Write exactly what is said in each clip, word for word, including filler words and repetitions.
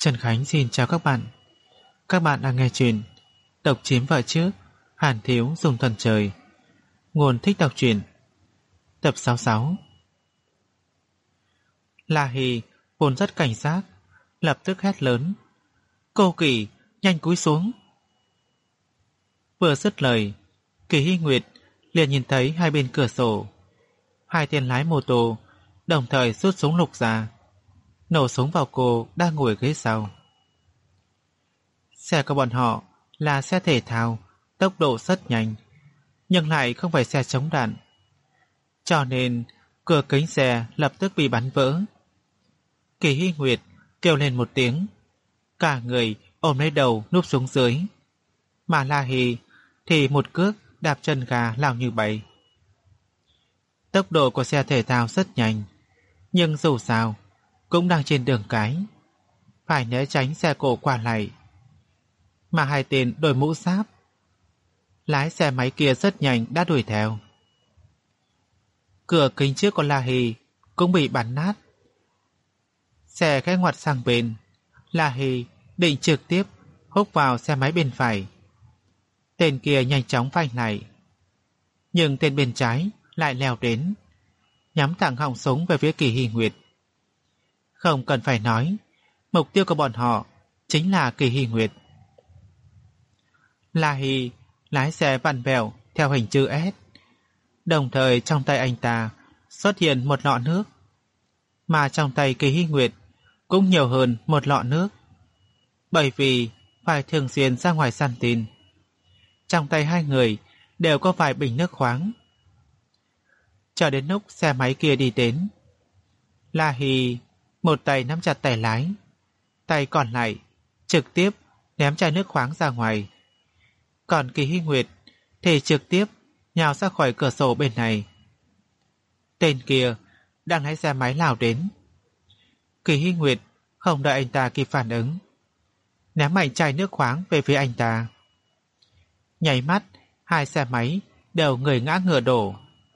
Trần Khánh xin chào các bạn. Các bạn đang nghe chuyện Độc chiếm vợ trước, Hàn thiếu dùng thần trời. Nguồn thích đọc truyện. Tập sáu mươi sáu. La Hì vốn rất cảnh giác, lập tức hét lớn: Cô Kỳ, nhanh cúi xuống. Vừa dứt lời, Kỳ Hy Nguyệt liền nhìn thấy hai bên cửa sổ hai tên lái mô tô đồng thời rút súng lục ra, nổ súng vào cô đang ngồi ghế sau. Xe của bọn họ là xe thể thao, tốc độ rất nhanh, nhưng lại không phải xe chống đạn, cho nên cửa kính xe lập tức bị bắn vỡ. Kỳ Hy Nguyệt kêu lên một tiếng, cả người ôm lấy đầu núp xuống dưới, mà La Hì thì một cước đạp chân gà lao như bay. Tốc độ của xe thể thao rất nhanh, nhưng dù sao cũng đang trên đường cái, phải né tránh xe cộ qua lại. Mà hai tên đội mũ giáp lái xe máy kia rất nhanh đã đuổi theo. Cửa kính trước của La Hì cũng bị bắn nát. Xe khẽ ngoặt sang bên, La Hì định trực tiếp húc vào xe máy bên phải. Tên kia nhanh chóng phanh lại, nhưng tên bên trái lại leo đến, nhắm thẳng họng súng về phía Kỳ Hy Nguyệt. Không cần phải nói, mục tiêu của bọn họ chính là Kỳ Hy Nguyệt. La Hì lái xe vặn vẹo theo hình chữ S, đồng thời trong tay anh ta xuất hiện một lọ nước, mà trong tay Kỳ Hy Nguyệt cũng nhiều hơn một lọ nước, bởi vì phải thường xuyên ra ngoài săn tin. Trong tay hai người đều có vài bình nước khoáng. Cho đến lúc xe máy kia đi đến, La Hì một tay nắm chặt tay lái, tay còn lại trực tiếp ném chai nước khoáng ra ngoài. Còn Kỳ Hy Nguyệt thì trực tiếp nhào ra khỏi cửa sổ bên này. Tên kia đang lái xe máy lao đến. Kỳ Hy Nguyệt không đợi anh ta kịp phản ứng, ném mạnh chai nước khoáng về phía anh ta. Nháy mắt, hai xe máy đều người ngã ngựa đổ.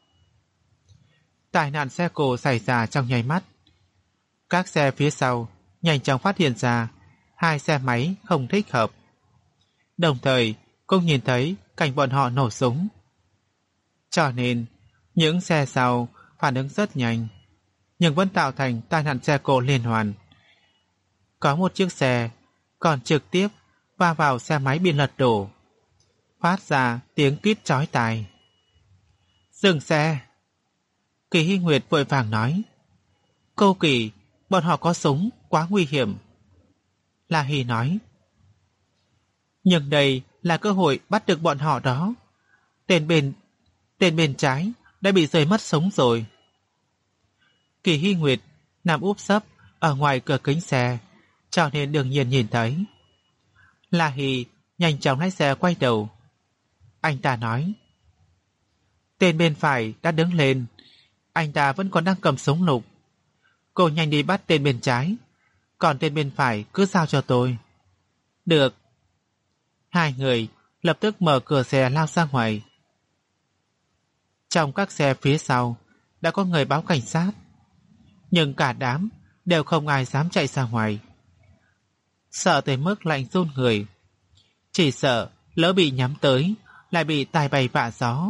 Tai nạn xe cộ xảy ra trong nháy mắt. Các xe phía sau nhanh chóng phát hiện ra hai xe máy không thích hợp, đồng thời cũng nhìn thấy cảnh bọn họ nổ súng. Cho nên những xe sau phản ứng rất nhanh, nhưng vẫn tạo thành tai nạn xe cộ liên hoàn. Có một chiếc xe còn trực tiếp va vào xe máy bị lật đổ, phát ra tiếng kít chói tai. Dừng xe! Kỳ Hy Nguyệt vội vàng nói. Cô Kỳ, bọn họ có súng, quá nguy hiểm. La Hì nói. Nhưng đây là cơ hội bắt được bọn họ đó. Tên bên Tên bên trái đã bị rơi mất súng rồi. Kỳ Hy Nguyệt nằm úp sấp ở ngoài cửa kính xe, cho nên đương nhiên nhìn thấy. La Hì nhanh chóng lái xe quay đầu. Anh ta nói. Tên bên phải đã đứng lên, anh ta vẫn còn đang cầm súng lục. Cô nhanh đi bắt tên bên trái, còn tên bên phải cứ giao cho tôi. Được. Hai người lập tức mở cửa xe lao ra ngoài. Trong các xe phía sau đã có người báo cảnh sát, nhưng cả đám đều không ai dám chạy ra ngoài, sợ tới mức lạnh run người, chỉ sợ lỡ bị nhắm tới lại bị tai bay vạ gió.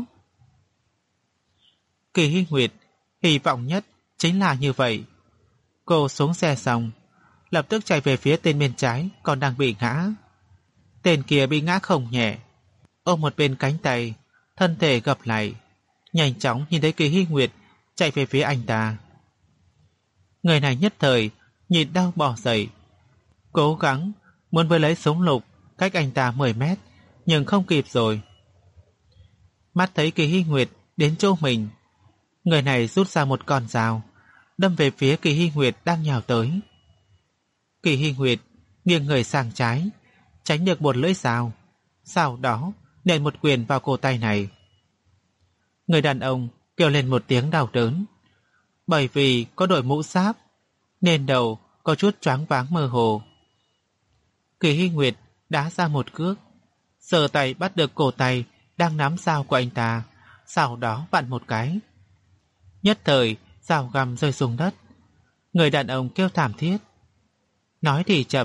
Kỳ Hy Nguyệt hy vọng nhất chính là như vậy. Cô xuống xe xong, lập tức chạy về phía tên bên trái còn đang bị ngã. Tên kia bị ngã không nhẹ, ôm một bên cánh tay, thân thể gập lại, nhanh chóng nhìn thấy Kỳ Hy Nguyệt chạy về phía anh ta. Người này nhất thời nhìn đau bỏ dậy, cố gắng muốn với lấy súng lục cách anh ta mười mét, nhưng không kịp rồi. Mắt thấy Kỳ Hy Nguyệt đến chỗ mình, người này rút ra một con dao, đâm về phía Kỳ Hy Nguyệt đang nhào tới. Kỳ Hy Nguyệt nghiêng người sang trái, tránh được một lưỡi dao, sau đó nện một quyền vào cổ tay này. Người đàn ông kêu lên một tiếng đau đớn, bởi vì có đội mũ giáp nên đầu có chút choáng váng mơ hồ. Kỳ Hy Nguyệt đá ra một cước, giơ tay bắt được cổ tay đang nắm dao của anh ta, sau đó vặn một cái. Nhất thời dao găm rơi xuống đất. Người đàn ông kêu thảm thiết. Nói thì chậm,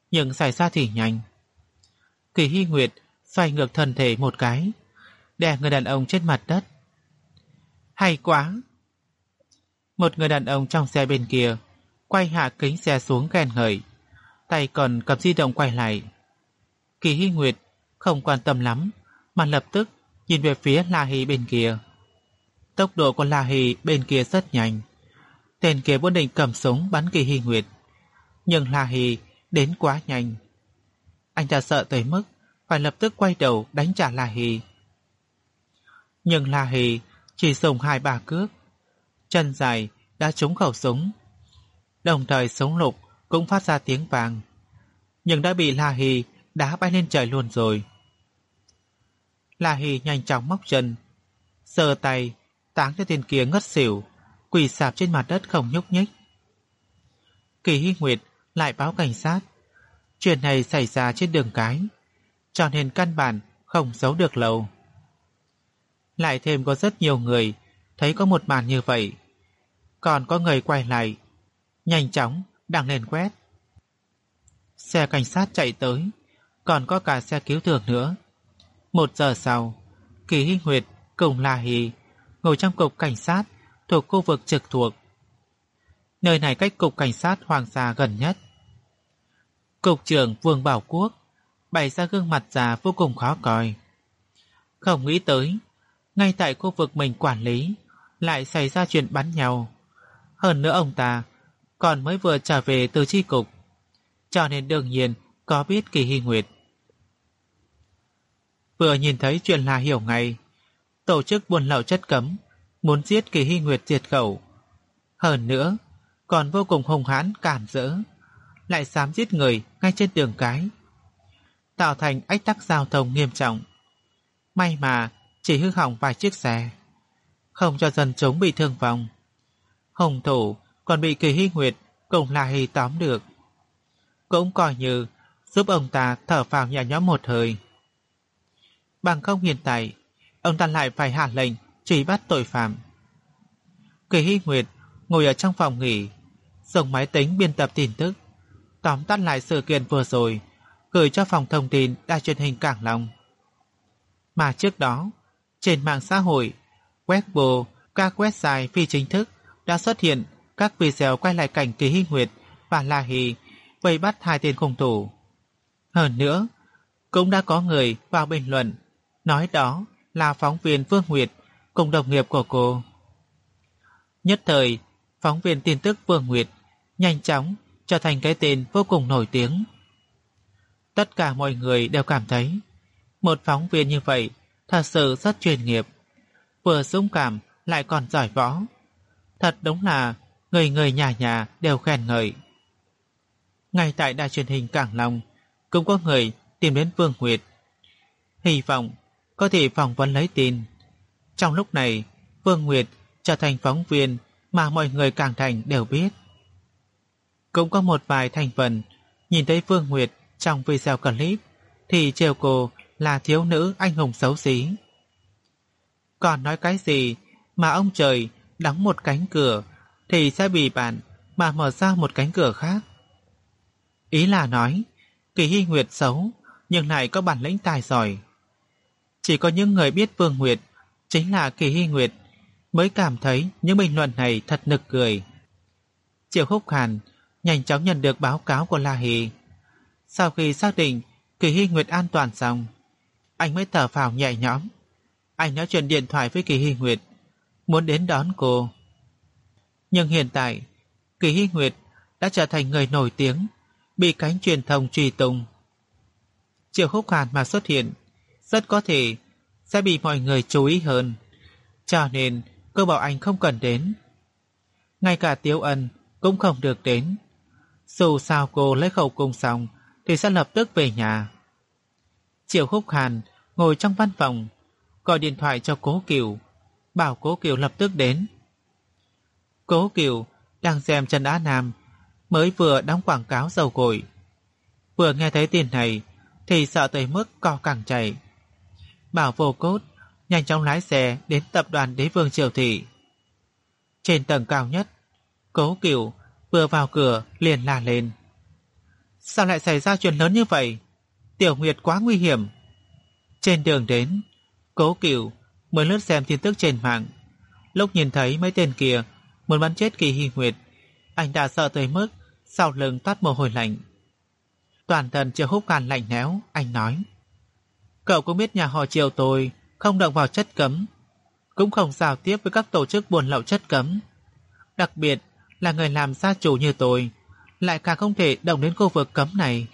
nhưng xảy ra thì nhanh. Kỳ Hy Nguyệt xoay ngược thân thể một cái, đè người đàn ông trên mặt đất. Hay quá! Một người đàn ông trong xe bên kia quay hạ kính xe xuống khen ngợi, tay còn cầm di động quay lại. Kỳ Hy Nguyệt không quan tâm lắm, mà lập tức nhìn về phía La Hí bên kia. Tốc độ của La Hí bên kia rất nhanh. Tên kia vốn định cầm súng bắn Kỳ Hy Nguyệt, nhưng La Hí đến quá nhanh. Anh ta sợ tới mức phải lập tức quay đầu đánh trả La Hí. Nhưng La Hí chỉ dùng hai ba cước, chân dài đã trúng khẩu súng, đồng thời súng lục cũng phát ra tiếng vang, nhưng đã bị La Hí đá bay lên trời luôn rồi. La Hí nhanh chóng móc chân, giơ tay táng cho tên kia ngất xỉu, quỳ sạp trên mặt đất không nhúc nhích. Kỳ Hy Nguyệt lại báo cảnh sát. Chuyện này xảy ra trên đường cái, cho nên căn bản không giấu được lâu. Lại thêm có rất nhiều người thấy có một màn như vậy, còn có người quay lại, nhanh chóng đăng lên quét. Xe cảnh sát chạy tới, còn có cả xe cứu thương nữa. Một giờ sau, Kỳ Hy Nguyệt cùng La Hí ngồi trong cục cảnh sát thuộc khu vực trực thuộc. Nơi này cách cục cảnh sát Hoàng gia gần nhất. Cục trưởng Vương Bảo Quốc bày ra gương mặt già vô cùng khó coi. Không nghĩ tới, ngay tại khu vực mình quản lý lại xảy ra chuyện bắn nhau. Hơn nữa ông ta còn mới vừa trở về từ chi cục, cho nên đương nhiên có biết Kỳ Hy Nguyệt. Vừa nhìn thấy chuyện là hiểu ngay, tổ chức buôn lậu chất cấm muốn giết Kỳ Hy Nguyệt diệt khẩu. Hơn nữa còn vô cùng hung hãn cản rỡ, lại dám giết người ngay trên đường cái, tạo thành ách tắc giao thông nghiêm trọng. May mà chỉ hư hỏng vài chiếc xe, không cho dân chúng bị thương vong. Hung thủ còn bị Kỳ Hy Nguyệt cùng La Hí tóm được, cũng coi như giúp ông ta thở phào nhẹ nhõm một hơi. Bằng không hiện tại ông ta lại phải hạ lệnh truy bắt tội phạm. Kỳ Hy Nguyệt ngồi ở trong phòng nghỉ, dùng máy tính biên tập tin tức, tóm tắt lại sự kiện vừa rồi, gửi cho phòng thông tin đài truyền hình Cảng Long. Mà trước đó, trên mạng xã hội, Weibo, các website phi chính thức đã xuất hiện các video quay lại cảnh Kỳ Hy Nguyệt và La Hí vây bắt hai tên hung thủ. Hơn nữa, cũng đã có người vào bình luận nói đó là phóng viên Vương Nguyệt cùng đồng nghiệp của cô. Nhất thời, phóng viên tin tức Vương Nguyệt nhanh chóng trở thành cái tên vô cùng nổi tiếng. Tất cả mọi người đều cảm thấy một phóng viên như vậy thật sự rất chuyên nghiệp, vừa dũng cảm lại còn giỏi võ. Thật đúng là người người nhà nhà đều khen ngợi. Ngay tại đài truyền hình Cảng Long cũng có người tìm đến Vương Nguyệt, hy vọng có thể phỏng vấn lấy tin. Trong lúc này, Vương Nguyệt trở thành phóng viên mà mọi người càng thành đều biết. Cũng có một vài thành phần nhìn thấy Vương Nguyệt trong video clip thì trêu cô là thiếu nữ anh hùng xấu xí. Còn nói cái gì mà ông trời đóng một cánh cửa thì sẽ bị bạn mà mở ra một cánh cửa khác. Ý là nói Kỳ Hy Nguyệt xấu nhưng lại có bản lĩnh tài giỏi. Chỉ có những người biết Vương Nguyệt chính là Kỳ Hy Nguyệt mới cảm thấy những bình luận này thật nực cười. Triệu Húc Hàn nhanh chóng nhận được báo cáo của La Hí. Sau khi xác định Kỳ Hy Nguyệt an toàn xong, anh mới thở phào nhẹ nhõm. Anh nói chuyện điện thoại với Kỳ Hy Nguyệt, muốn đến đón cô. Nhưng hiện tại, Kỳ Hy Nguyệt đã trở thành người nổi tiếng, bị cánh truyền thông truy tung. Triệu Húc Hàn mà xuất hiện, rất có thể sẽ bị mọi người chú ý hơn. Cho nên cô bảo anh không cần đến. Ngay cả Tiếu Ân cũng không được đến. Dù sao cô lấy khẩu cung xong thì sẽ lập tức về nhà. Triệu Húc Hàn ngồi trong văn phòng, gọi điện thoại cho Cố Kiều, bảo Cố Kiều lập tức đến. Cố Kiều đang xem Trần Á Nam mới vừa đóng quảng cáo dầu gội. Vừa nghe thấy tin này thì sợ tới mức co cẳng chạy. Bảo Vô Cốt nhanh chóng lái xe đến tập đoàn Đế Vương Triều Thị. Trên tầng cao nhất, Cố Kiều vừa vào cửa liền la lên: Sao lại xảy ra chuyện lớn như vậy? Tiểu Nguyệt quá nguy hiểm. Trên đường đến, Cố Cửu mới lướt xem tin tức trên mạng. Lúc nhìn thấy mấy tên kia muốn bắn chết Kỳ Hy Nguyệt, anh đã sợ tới mức sau lưng toát mồ hôi lạnh. Toàn thân Triệu Húc Hàn lạnh lẽo, anh nói: Cậu cũng biết nhà họ Triệu tôi không động vào chất cấm, cũng không giao tiếp với các tổ chức buôn lậu chất cấm. Đặc biệt là người làm gia chủ như tôi, lại càng không thể động đến khu vực cấm này.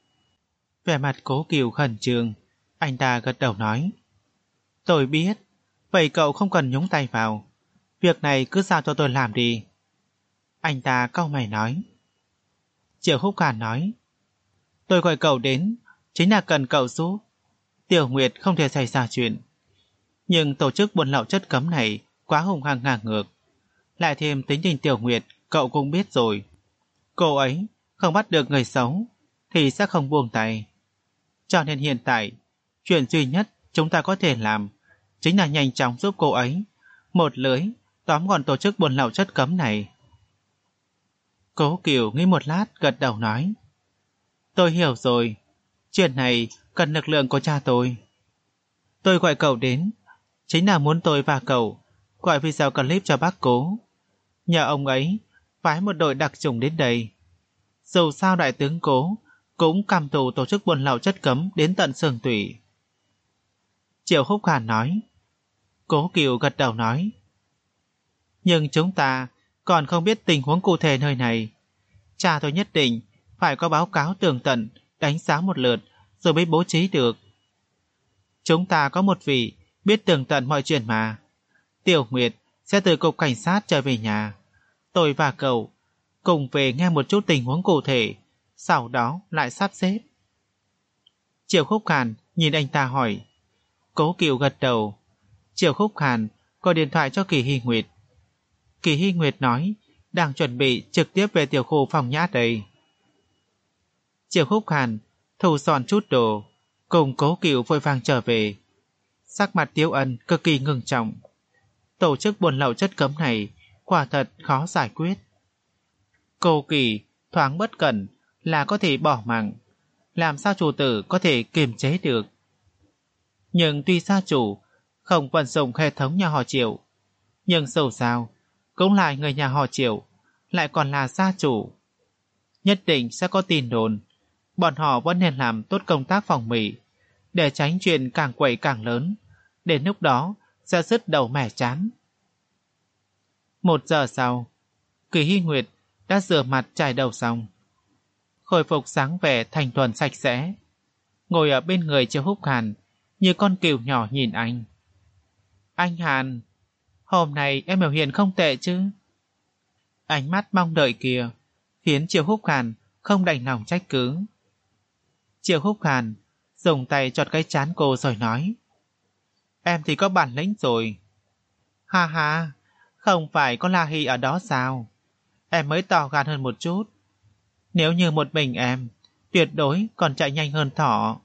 Vẻ mặt Cố Cửu khẩn trương, anh ta gật đầu nói: Tôi biết, vậy cậu không cần nhúng tay vào. Việc này cứ giao cho tôi làm đi. Anh ta cau mày nói. Triệu Húc Hàn nói: Tôi gọi cậu đến chính là cần cậu giúp. Tiểu Nguyệt không thể xảy ra chuyện, nhưng tổ chức buôn lậu chất cấm này quá hung hăng ngang ngược. Lại thêm tính tình Tiểu Nguyệt cậu cũng biết rồi. Cô ấy không bắt được người xấu thì sẽ không buông tay. Cho nên hiện tại, chuyện duy nhất chúng ta có thể làm chính là nhanh chóng giúp cô ấy một lưới tóm gọn tổ chức buôn lậu chất cấm này. Cố Cửu nghĩ một lát gật đầu nói: Tôi hiểu rồi, chuyện này cần lực lượng của cha tôi. Tôi gọi cậu đến chính là muốn tôi và cậu gọi video clip cho bác Cố, nhờ ông ấy phái một đội đặc chủng đến đây. Dù sao đại tướng Cố cũng căm thù tổ chức buôn lậu chất cấm đến tận xương tủy. Triệu Húc Hàn nói. Cố Cửu gật đầu nói: Nhưng chúng ta còn không biết tình huống cụ thể nơi này. Cha tôi nhất định phải có báo cáo tường tận, đánh giá một lượt rồi mới bố trí được. Chúng ta có một vị biết tường tận mọi chuyện mà. Tiểu Nguyệt sẽ từ cục cảnh sát trở về nhà. Tôi và cậu cùng về nghe một chút tình huống cụ thể, sau đó lại sắp xếp. Triệu Khúc Hàn nhìn anh ta hỏi. Cố Cửu gật đầu. Triệu Khúc Hàn gọi điện thoại cho Kỳ Hy Nguyệt. Kỳ Hy Nguyệt nói đang chuẩn bị trực tiếp về tiểu khu phòng nhã đây. Triệu Khúc Hàn thu dọn chút đồ, cùng Cố Cửu vội vàng trở về. Sắc mặt Tiếu Ân cực kỳ ngưng trọng. Tổ chức buôn lậu chất cấm này quả thật khó giải quyết. Cô Kỳ thoáng bất cẩn là có thể bỏ mạng, làm sao chủ tử có thể kiềm chế được. Nhưng tuy gia chủ không vận dụng hệ thống nhà họ Triệu, nhưng dù sao cũng là người nhà họ Triệu, lại còn là gia chủ. Nhất định sẽ có tin đồn. Bọn họ vẫn nên làm tốt công tác phòng bị, để tránh chuyện càng quậy càng lớn. Đến lúc đó sẽ dứt đầu mẻ chán. Một giờ sau, Kỳ Hy Nguyệt đã rửa mặt chải đầu xong, khôi phục dáng vẻ thanh thuần sạch sẽ, ngồi ở bên người Triệu Húc Hàn như con cừu nhỏ nhìn anh. Anh Hàn, hôm nay em biểu hiện không tệ chứ? Ánh mắt mong đợi kia khiến Triệu Húc Hàn không đành lòng trách cứ. Triệu Húc Hàn dùng tay chọt cái trán cô rồi nói: Em thì có bản lĩnh rồi. Ha ha, không phải có La Hy ở đó sao? Em mới to gan hơn một chút. Nếu như một mình em, tuyệt đối còn chạy nhanh hơn thỏ.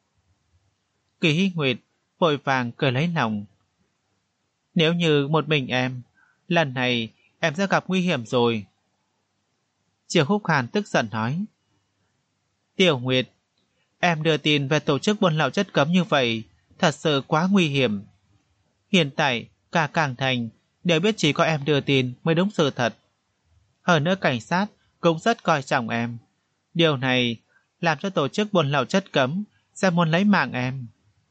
Kỳ Hy Nguyệt vội vàng cười lấy lòng. Nếu như một mình em, lần này em sẽ gặp nguy hiểm rồi. Triệu Húc Hàn tức giận nói: Tiểu Nguyệt, em đưa tin về tổ chức buôn lậu chất cấm như vậy thật sự quá nguy hiểm. Hiện tại cả Cảng Thành đều biết chỉ có em đưa tin mới đúng sự thật. Hơn nữa cảnh sát cũng rất coi trọng em. Điều này làm cho tổ chức buôn lậu chất cấm sẽ muốn lấy mạng em.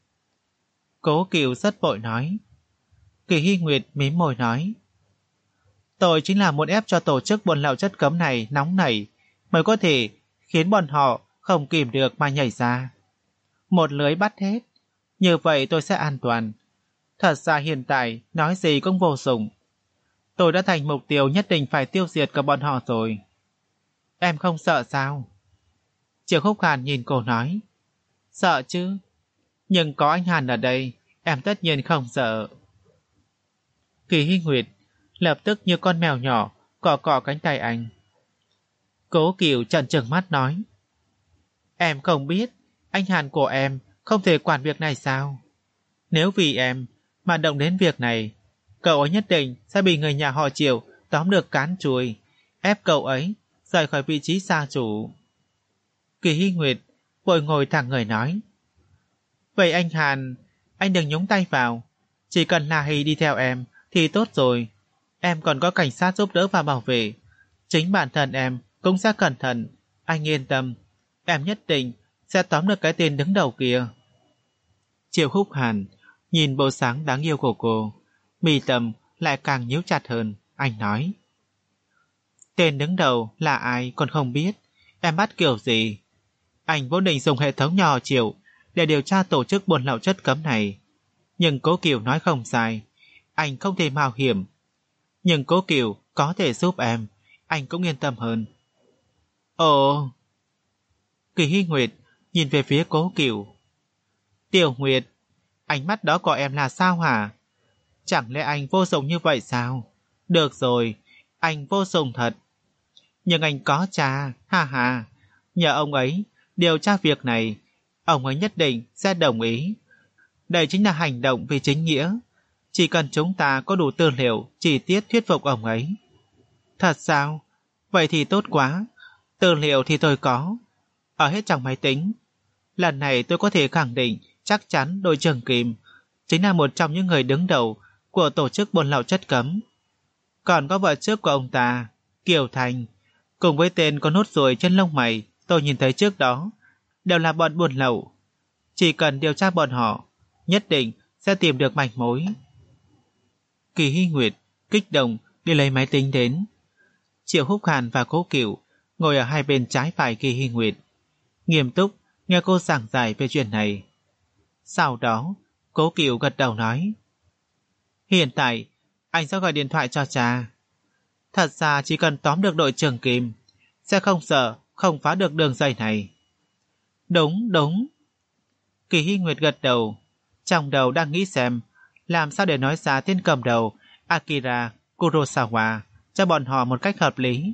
Cố Cửu rất vội nói. Kỳ Hy Nguyệt mím môi nói: Tôi chính là muốn ép cho tổ chức buôn lậu chất cấm này nóng nảy, mới có thể khiến bọn họ không kìm được mà nhảy ra. Một lưới bắt hết, như vậy tôi sẽ an toàn. Thật ra hiện tại nói gì cũng vô dụng. Tôi đã thành mục tiêu nhất định phải tiêu diệt cả bọn họ rồi. Em không sợ sao? Triệu Khúc Hàn nhìn cô nói. Sợ chứ, nhưng có anh Hàn ở đây, em tất nhiên không sợ. Kỳ Hy Nguyệt lập tức như con mèo nhỏ cọ cọ cánh tay anh. Cố Cửu trợn trừng mắt nói: Em không biết anh Hàn của em không thể quản việc này sao? Nếu vì em mà động đến việc này, cậu ấy nhất định sẽ bị người nhà họ Triệu tóm được cán chùi, ép cậu ấy rời khỏi vị trí gia chủ. Kỳ Hy Nguyệt vội ngồi thẳng người nói. Vậy anh Hàn, anh đừng nhúng tay vào. Chỉ cần La Hy đi theo em thì tốt rồi. Em còn có cảnh sát giúp đỡ và bảo vệ. Chính bản thân em cũng sẽ cẩn thận. Anh yên tâm. Em nhất định sẽ tóm được cái tên đứng đầu kia. Triệu Húc Hàn nhìn bộ sáng đáng yêu của cô, mi tâm lại càng nhíu chặt hơn. Anh nói. Tên đứng đầu là ai còn không biết. Em bắt kiểu gì? Anh vốn định dùng hệ thống nhỏ Triệu để điều tra tổ chức buôn lậu chất cấm này. Nhưng Cố Kiều nói không sai. Anh không thể mạo hiểm. Nhưng Cố Kiều có thể giúp em. Anh cũng yên tâm hơn. Ồ! Kỳ Hy Nguyệt nhìn về phía Cố Kiều. Tiểu Nguyệt, ánh mắt đó của em là sao hả? Chẳng lẽ anh vô dụng như vậy sao? Được rồi, anh vô dụng thật. Nhưng anh có cha, ha ha. Nhờ ông ấy điều tra việc này, ông ấy nhất định sẽ đồng ý. Đây chính là hành động vì chính nghĩa. Chỉ cần chúng ta có đủ tư liệu chi tiết thuyết phục ông ấy. Thật sao? Vậy thì tốt quá. Tư liệu thì tôi có. Ở hết trong máy tính. Lần này tôi có thể khẳng định chắc chắn đội trưởng Kim chính là một trong những người đứng đầu của tổ chức buôn lậu chất cấm. Còn có vợ trước của ông ta, Kiều Thành, cùng với tên có nốt ruồi trên lông mày tôi nhìn thấy trước đó, đều là bọn buôn lậu. Chỉ cần điều tra bọn họ, nhất định sẽ tìm được manh mối. Kỳ Hy Nguyệt kích động đi lấy máy tính đến. Triệu Húc Hàn và Cố Kiều ngồi ở hai bên trái phải Kỳ Hy Nguyệt, nghiêm túc nghe cô giảng giải về chuyện này. Sau đó, Cố Kiều gật đầu nói. Hiện tại, anh sẽ gọi điện thoại cho cha. Thật ra chỉ cần tóm được đội trưởng Kim, sẽ không sợ không phá được đường dây này. Đúng, đúng. Kỳ Hy Nguyệt gật đầu, trong đầu đang nghĩ xem làm sao để nói ra tên cầm đầu Akira Kurosawa cho bọn họ một cách hợp lý.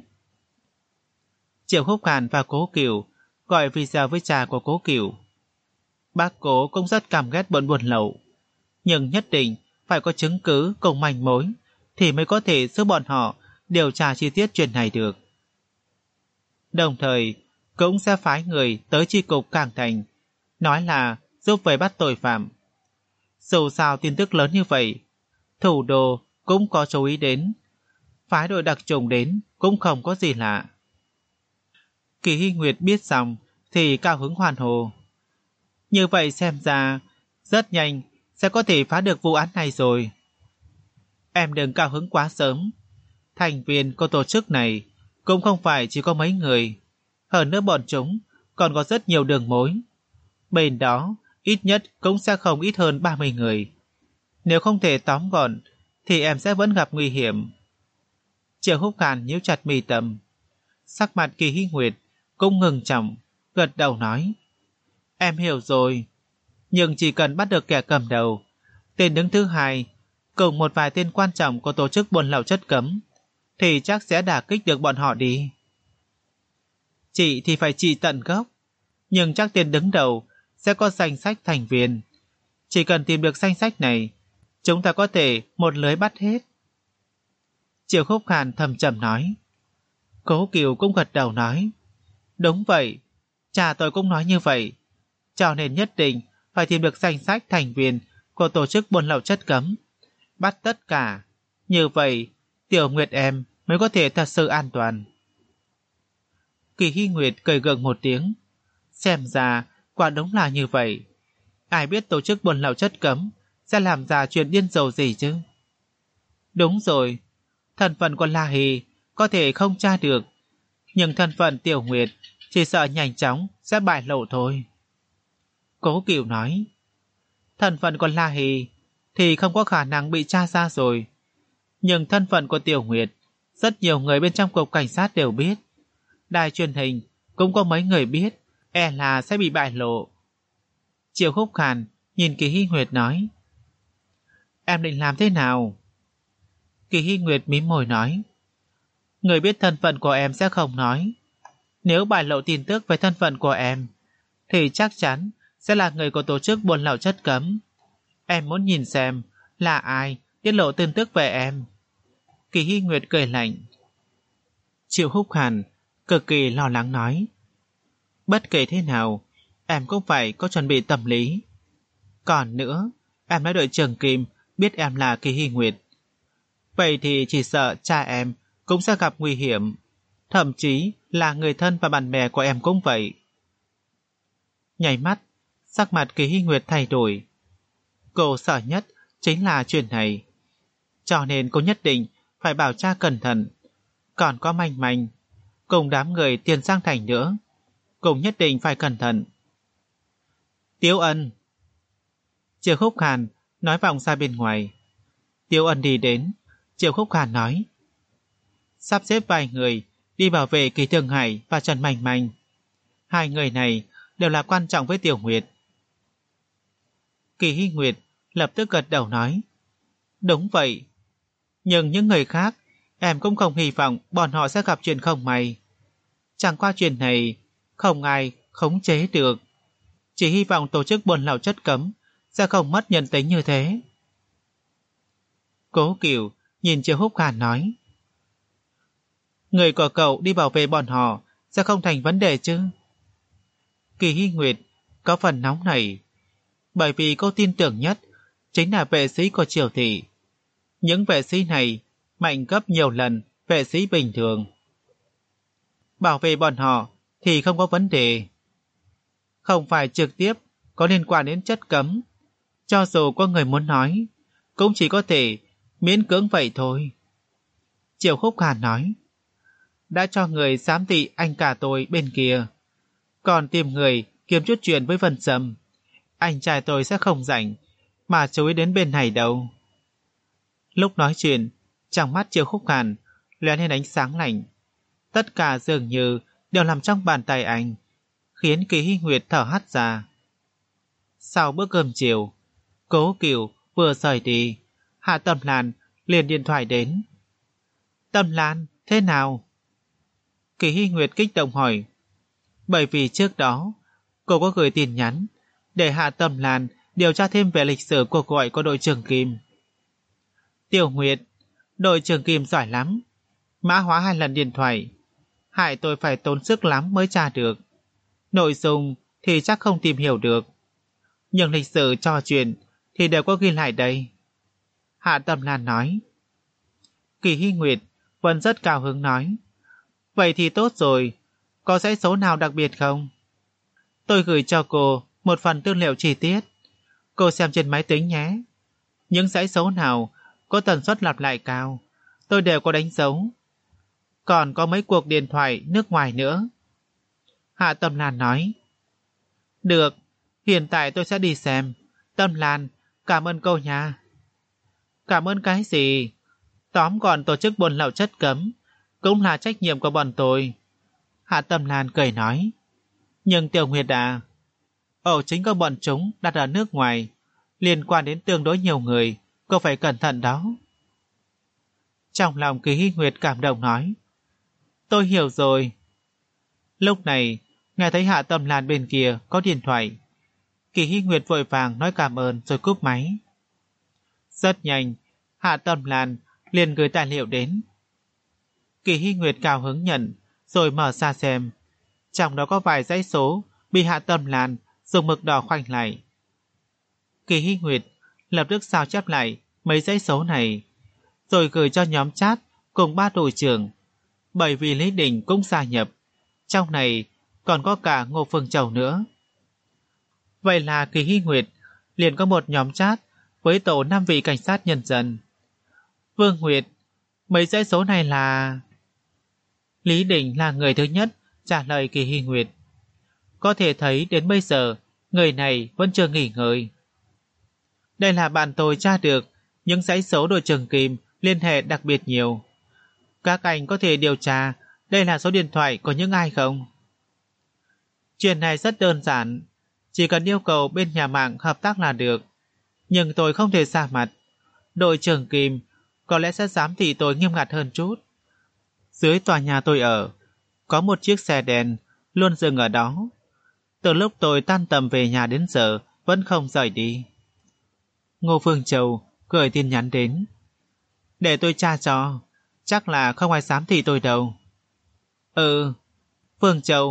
Triệu Húc Hàn và Cố Kiều gọi video với cha của Cố Kiều. Bác Cố cũng rất căm ghét bọn buôn lậu, nhưng nhất định phải có chứng cứ cùng manh mối thì mới có thể giúp bọn họ điều tra chi tiết chuyện này được. Đồng thời cũng sẽ phái người tới chi cục Cảng Thành, nói là giúp vây bắt tội phạm. Dù sao tin tức lớn như vậy, thủ đô cũng có chú ý đến, phái đội đặc chủng đến cũng không có gì lạ. Kỳ Hy Nguyệt biết xong thì cao hứng hoan hô. Như vậy xem ra rất nhanh sẽ có thể phá được vụ án này rồi. Em đừng cao hứng quá sớm. Thành viên của tổ chức này cũng không phải chỉ có mấy người. Hơn nữa bọn chúng còn có rất nhiều đường mối. Bên đó ít nhất cũng sẽ không ít hơn ba mươi người. Nếu không thể tóm gọn thì em sẽ vẫn gặp nguy hiểm. Triệu Húc Hàn nhíu chặt mi tâm. Sắc mặt Kỳ Hy Nguyệt cũng ngừng trọng, gật đầu nói. Em hiểu rồi. Nhưng chỉ cần bắt được kẻ cầm đầu, tên đứng thứ hai, cùng một vài tên quan trọng của tổ chức buôn lậu chất cấm, thì chắc sẽ đả kích được bọn họ đi. Chị thì phải trị tận gốc, nhưng chắc tên đứng đầu sẽ có danh sách thành viên. Chỉ cần tìm được danh sách này, chúng ta có thể một lưới bắt hết. Triệu Khúc Hàn thầm trầm nói. Cố Kiều cũng gật đầu nói. Đúng vậy, cha tôi cũng nói như vậy. Cho nên nhất định phải tìm được danh sách thành viên của tổ chức buôn lậu chất cấm. Bắt tất cả. Như vậy, Tiểu Nguyệt em mới có thể thật sự an toàn. Kỳ Hy Nguyệt cười gượng một tiếng. Xem ra, quả đúng là như vậy. Ai biết tổ chức buôn lậu chất cấm sẽ làm ra chuyện điên rồ gì chứ? Đúng rồi, thân phận của La Hì có thể không tra được, nhưng thân phận Tiểu Nguyệt chỉ sợ nhanh chóng sẽ bại lộ thôi. Cố Kiều nói, thân phận của La Hì thì không có khả năng bị tra ra rồi, nhưng thân phận của Tiểu Nguyệt rất nhiều người bên trong cục cảnh sát đều biết. Đài truyền hình cũng có mấy người biết, e là sẽ bị bại lộ. Triệu Khúc Hàn nhìn Kỳ Hy Nguyệt nói, em định làm thế nào? Kỳ Hy Nguyệt mím môi nói, người biết thân phận của em sẽ không nói. Nếu bại lộ tin tức về thân phận của em thì chắc chắn sẽ là người của tổ chức buôn lậu chất cấm. Em muốn nhìn xem là ai tiết lộ tin tức về em. Kỳ Hy Nguyệt cười lạnh. Triệu Húc Hàn cực kỳ lo lắng nói, Bất kể thế nào, em cũng phải có chuẩn bị tâm lý. Còn nữa, em nói đội trưởng Kim biết em là Kỳ Hy Nguyệt. Vậy thì chỉ sợ cha em cũng sẽ gặp nguy hiểm. Thậm chí là người thân và bạn bè của em cũng vậy. Nhảy mắt, sắc mặt Kỳ Hy Nguyệt thay đổi. Cô sợ nhất chính là chuyện này. Cho nên cô nhất định phải bảo cha cẩn thận. Còn có Manh Manh, cùng đám người Tiền Giang Thành nữa, cũng nhất định phải cẩn thận. Tiếu Ân. Triệu Khúc Hàn nói vọng ra bên ngoài. Tiếu Ân đi đến. Triệu Khúc Hàn nói: sắp xếp vài người đi bảo vệ Kỳ Thương Hải và Trần Manh Manh. Hai người này đều là quan trọng với Tiểu Nguyệt. Kỳ Hy Nguyệt lập tức gật đầu nói: đúng vậy. Nhưng những người khác, em cũng không hy vọng bọn họ sẽ gặp chuyện không may. Chẳng qua chuyện này không ai khống chế được. Chỉ hy vọng tổ chức buôn lậu chất cấm sẽ không mất nhân tính như thế. Cố Cửu nhìn Triệu Húc Hàn nói: người của cậu đi bảo vệ bọn họ sẽ không thành vấn đề chứ? Kỳ Hy Nguyệt có phần nóng nảy, bởi vì cô tin tưởng nhất chính là vệ sĩ của Triều Thị. Những vệ sĩ này mạnh gấp nhiều lần vệ sĩ bình thường. Bảo vệ bọn họ thì không có vấn đề. Không phải trực tiếp có liên quan đến chất cấm. Cho dù có người muốn nói, cũng chỉ có thể miễn cưỡng vậy thôi. Triệu Khúc Hàn nói: đã cho người giám thị anh cả tôi bên kia, còn tìm người kiếm chút chuyện với Vân Sâm. Anh trai tôi sẽ không rảnh mà chú ý đến bên này đâu. Lúc nói chuyện, trong mắt Triệu Khúc Hàn lóe lên ánh sáng lạnh. Tất cả dường như đều nằm trong bàn tay anh, khiến Kỳ Hy Nguyệt thở hắt ra. Sau bữa cơm chiều, Cố Cửu vừa rời đi, Hạ Tâm Lan liền điện thoại đến. Tâm Lan, thế nào? Kỳ Hy Nguyệt kích động hỏi. Bởi vì trước đó, cô có gửi tin nhắn để Hạ Tâm Lan điều tra thêm về lịch sử cuộc gọi của đội trưởng Kim. Tiểu Nguyệt, đội trưởng Kim giỏi lắm, mã hóa hai lần điện thoại, hại tôi phải tốn sức lắm mới tra được. Nội dung thì chắc không tìm hiểu được, nhưng lịch sử trò chuyện thì đều có ghi lại đây. Hạ Tâm Lan nói. Kỳ Hy Nguyệt vẫn rất cao hứng nói: vậy thì tốt rồi, có dãy số nào đặc biệt không? Tôi gửi cho cô một phần tư liệu chi tiết, cô xem trên máy tính nhé. Những dãy số nào có tần suất lặp lại cao, tôi đều có đánh dấu. Còn có mấy cuộc điện thoại nước ngoài nữa. Hạ Tâm Lan nói. Được, hiện tại tôi sẽ đi xem. Tâm Lan, cảm ơn cô nha. Cảm ơn cái gì? Tóm gọn tổ chức buôn lậu chất cấm cũng là trách nhiệm của bọn tôi. Hạ Tâm Lan cười nói. Nhưng Tiểu Nguyệt à, ổ chính của bọn chúng đặt ở nước ngoài, liên quan đến tương đối nhiều người, cô phải cẩn thận đó. Trong lòng Kỳ Hy Nguyệt cảm động nói. Tôi hiểu rồi. Lúc này, nghe thấy Hạ Tâm Lan bên kia có điện thoại, Kỳ Hy Nguyệt vội vàng nói cảm ơn rồi cúp máy. Rất nhanh, Hạ Tâm Lan liền gửi tài liệu đến. Kỳ Hy Nguyệt cao hứng nhận, rồi mở ra xem. Trong đó có vài dãy số bị Hạ Tâm Lan dùng mực đỏ khoanh lại. Kỳ Hy Nguyệt lập tức sao chép lại mấy dãy số này, rồi gửi cho nhóm chat cùng ba đội trưởng, bởi vì Lý Đình cũng gia nhập. Trong này còn có cả Ngô Phương Châu nữa. Vậy là Kỳ Hy Nguyệt liền có một nhóm chat với tổ năm vị cảnh sát nhân dân. Vương Nguyệt, mấy dãy số này là... Lý Đình là người thứ nhất trả lời Kỳ Hy Nguyệt. Có thể thấy đến bây giờ người này vẫn chưa nghỉ ngơi. Đây là bạn tôi tra được những dãy số đội trưởng Kim liên hệ đặc biệt nhiều. Các anh có thể điều tra đây là số điện thoại của những ai không? Chuyện này rất đơn giản, chỉ cần yêu cầu bên nhà mạng hợp tác là được. Nhưng tôi không thể ra mặt. Đội trưởng Kim có lẽ sẽ giám thị tôi nghiêm ngặt hơn chút. Dưới tòa nhà tôi ở, có một chiếc xe đen luôn dừng ở đó. Từ lúc tôi tan tầm về nhà đến giờ vẫn không rời đi. Ngô Phương Châu gửi tin nhắn đến. Để tôi tra cho, chắc là không ai dám thị tôi đâu. Ừ, Phương Châu,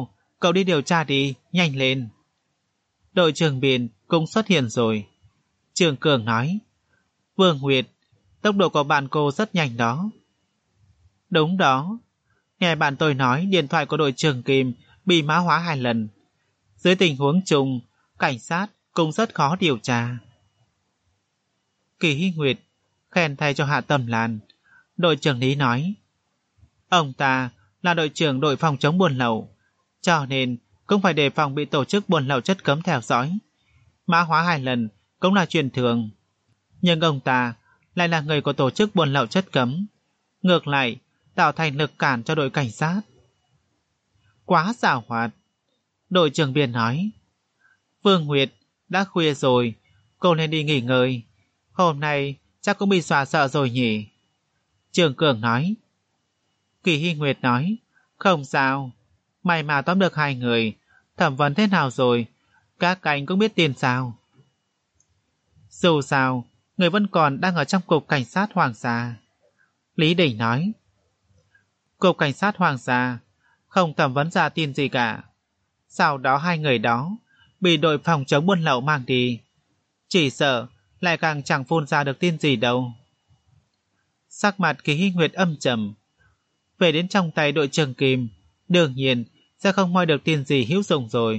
cậu đi điều tra đi, nhanh lên. Đội trưởng Biên cũng xuất hiện rồi. Trường Cường nói, Vương Nguyệt, tốc độ của bạn cô rất nhanh đó. Đúng đó, nghe bạn tôi nói điện thoại của đội trưởng Kim bị mã hóa hai lần. Dưới tình huống chung, cảnh sát cũng rất khó điều tra. Kỳ Hy Nguyệt khen thay cho Hạ Tầm Lan. Đội trưởng Lý nói, ông ta là đội trưởng đội phòng chống buôn lậu, cho nên cũng phải đề phòng bị tổ chức buôn lậu chất cấm theo dõi. Mã hóa hai lần cũng là chuyện thường. Nhưng ông ta lại là người của tổ chức buôn lậu chất cấm, ngược lại tạo thành lực cản cho đội cảnh sát. Quá giàu hoạt. Đội trưởng Biên nói, Vương Nguyệt, đã khuya rồi, cô nên đi nghỉ ngơi. Hôm nay chắc cũng bị dọa sợ rồi nhỉ. Trường Cường nói. Kỳ Hy Nguyệt nói, không sao, may mà tóm được hai người. Thẩm vấn thế nào rồi, các anh cũng biết tin sao. Dù sao, người vẫn còn đang ở trong cục cảnh sát Hoàng gia. Lý Đình nói, cục cảnh sát Hoàng gia không thẩm vấn ra tin gì cả. Sau đó hai người đó bị đội phòng chống buôn lậu mang đi, chỉ sợ lại càng chẳng phun ra được tin gì đâu. Sắc mặt Kỳ Hy Nguyệt âm trầm. Về đến trong tay đội trưởng Kim, đương nhiên sẽ không moi được tin gì hữu dụng rồi.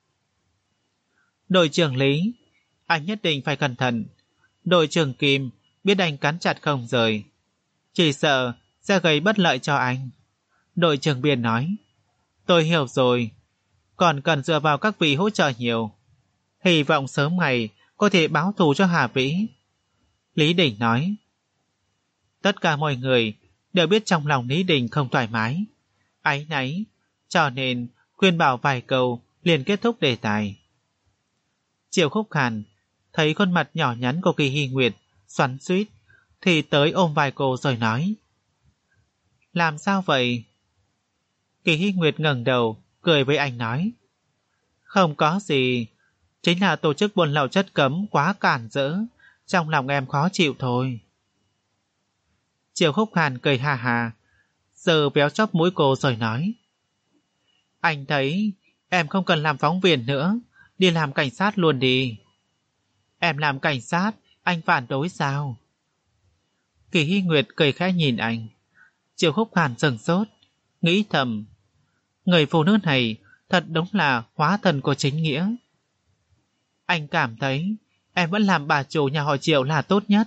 Đội trưởng Lý, anh nhất định phải cẩn thận. Đội trưởng Kim biết anh cắn chặt không rời, chỉ sợ sẽ gây bất lợi cho anh. Đội trưởng Biên nói, tôi hiểu rồi, còn cần dựa vào các vị hỗ trợ nhiều. Hy vọng sớm ngày có thể báo thù cho Hà Vĩ. Lý Đình nói. Tất cả mọi người đều biết trong lòng Lý Đình không thoải mái, áy náy, cho nên khuyên bảo vài câu liền kết thúc đề tài. Triệu Khúc Hàn thấy khuôn mặt nhỏ nhắn của Kỳ Hy Nguyệt xoắn xuýt thì tới ôm vai cô rồi nói, làm sao vậy? Kỳ Hy Nguyệt ngẩng đầu cười với anh nói, không có gì, chính là tổ chức buôn lậu chất cấm quá cản rỡ, trong lòng em khó chịu thôi. Triệu Khúc Hàn cười hà hà, giờ béo chóp mũi cô rồi nói, anh thấy em không cần làm phóng viên nữa, đi làm cảnh sát luôn đi. Em làm cảnh sát, anh phản đối sao? Kỳ Hy Nguyệt cười khẽ nhìn anh. Triệu Khúc Hàn sừng sốt, nghĩ thầm, người phụ nữ này thật đúng là hóa thân của chính nghĩa. Anh cảm thấy em vẫn làm bà chủ nhà họ Triệu là tốt nhất.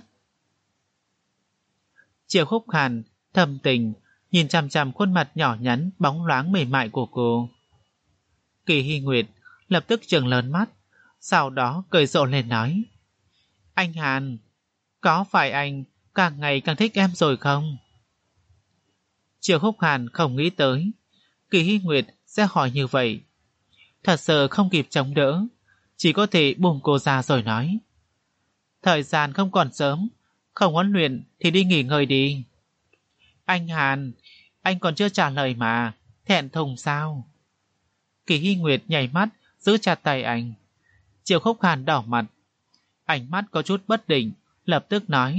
Triệu Khúc Hàn thầm tình nhìn chằm chằm khuôn mặt nhỏ nhắn bóng loáng mềm mại của cô. Kỳ Hy Nguyệt lập tức trừng lớn mắt, sau đó cười rộ lên nói, anh Hàn, có phải anh càng ngày càng thích em rồi không? Triệu Khúc Hàn không nghĩ tới Kỳ Hy Nguyệt sẽ hỏi như vậy, thật sự không kịp chống đỡ, chỉ có thể buông cô ra rồi nói, thời gian không còn sớm, không huấn luyện thì đi nghỉ ngơi đi. Anh Hàn, anh còn chưa trả lời mà, thẹn thùng sao? Kỳ Hy Nguyệt nhảy mắt giữ chặt tay anh. Triệu Khúc Hàn đỏ mặt, ánh mắt có chút bất định, lập tức nói,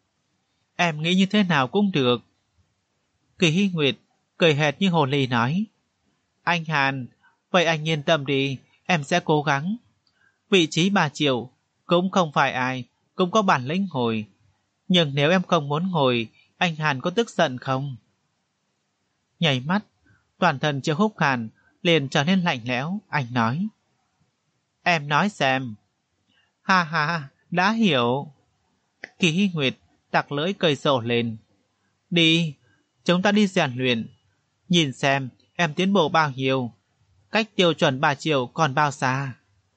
em nghĩ như thế nào cũng được. Kỳ Hy Nguyệt cười hệt như hồ ly nói, anh Hàn, vậy anh yên tâm đi, em sẽ cố gắng. Vị trí bà Triệu cũng không phải ai cũng có bản lĩnh ngồi, nhưng nếu em không muốn ngồi, anh Hàn có tức giận không? Nhảy mắt, toàn thân Triệu Khúc Hàn liền trở nên lạnh lẽo, anh nói, em nói xem. Ha ha, đã hiểu. Kỳ Hy Nguyệt tặc lưỡi cười rộ lên, đi, chúng ta đi rèn luyện, nhìn xem em tiến bộ bao nhiêu, cách tiêu chuẩn bà Triệu còn bao xa.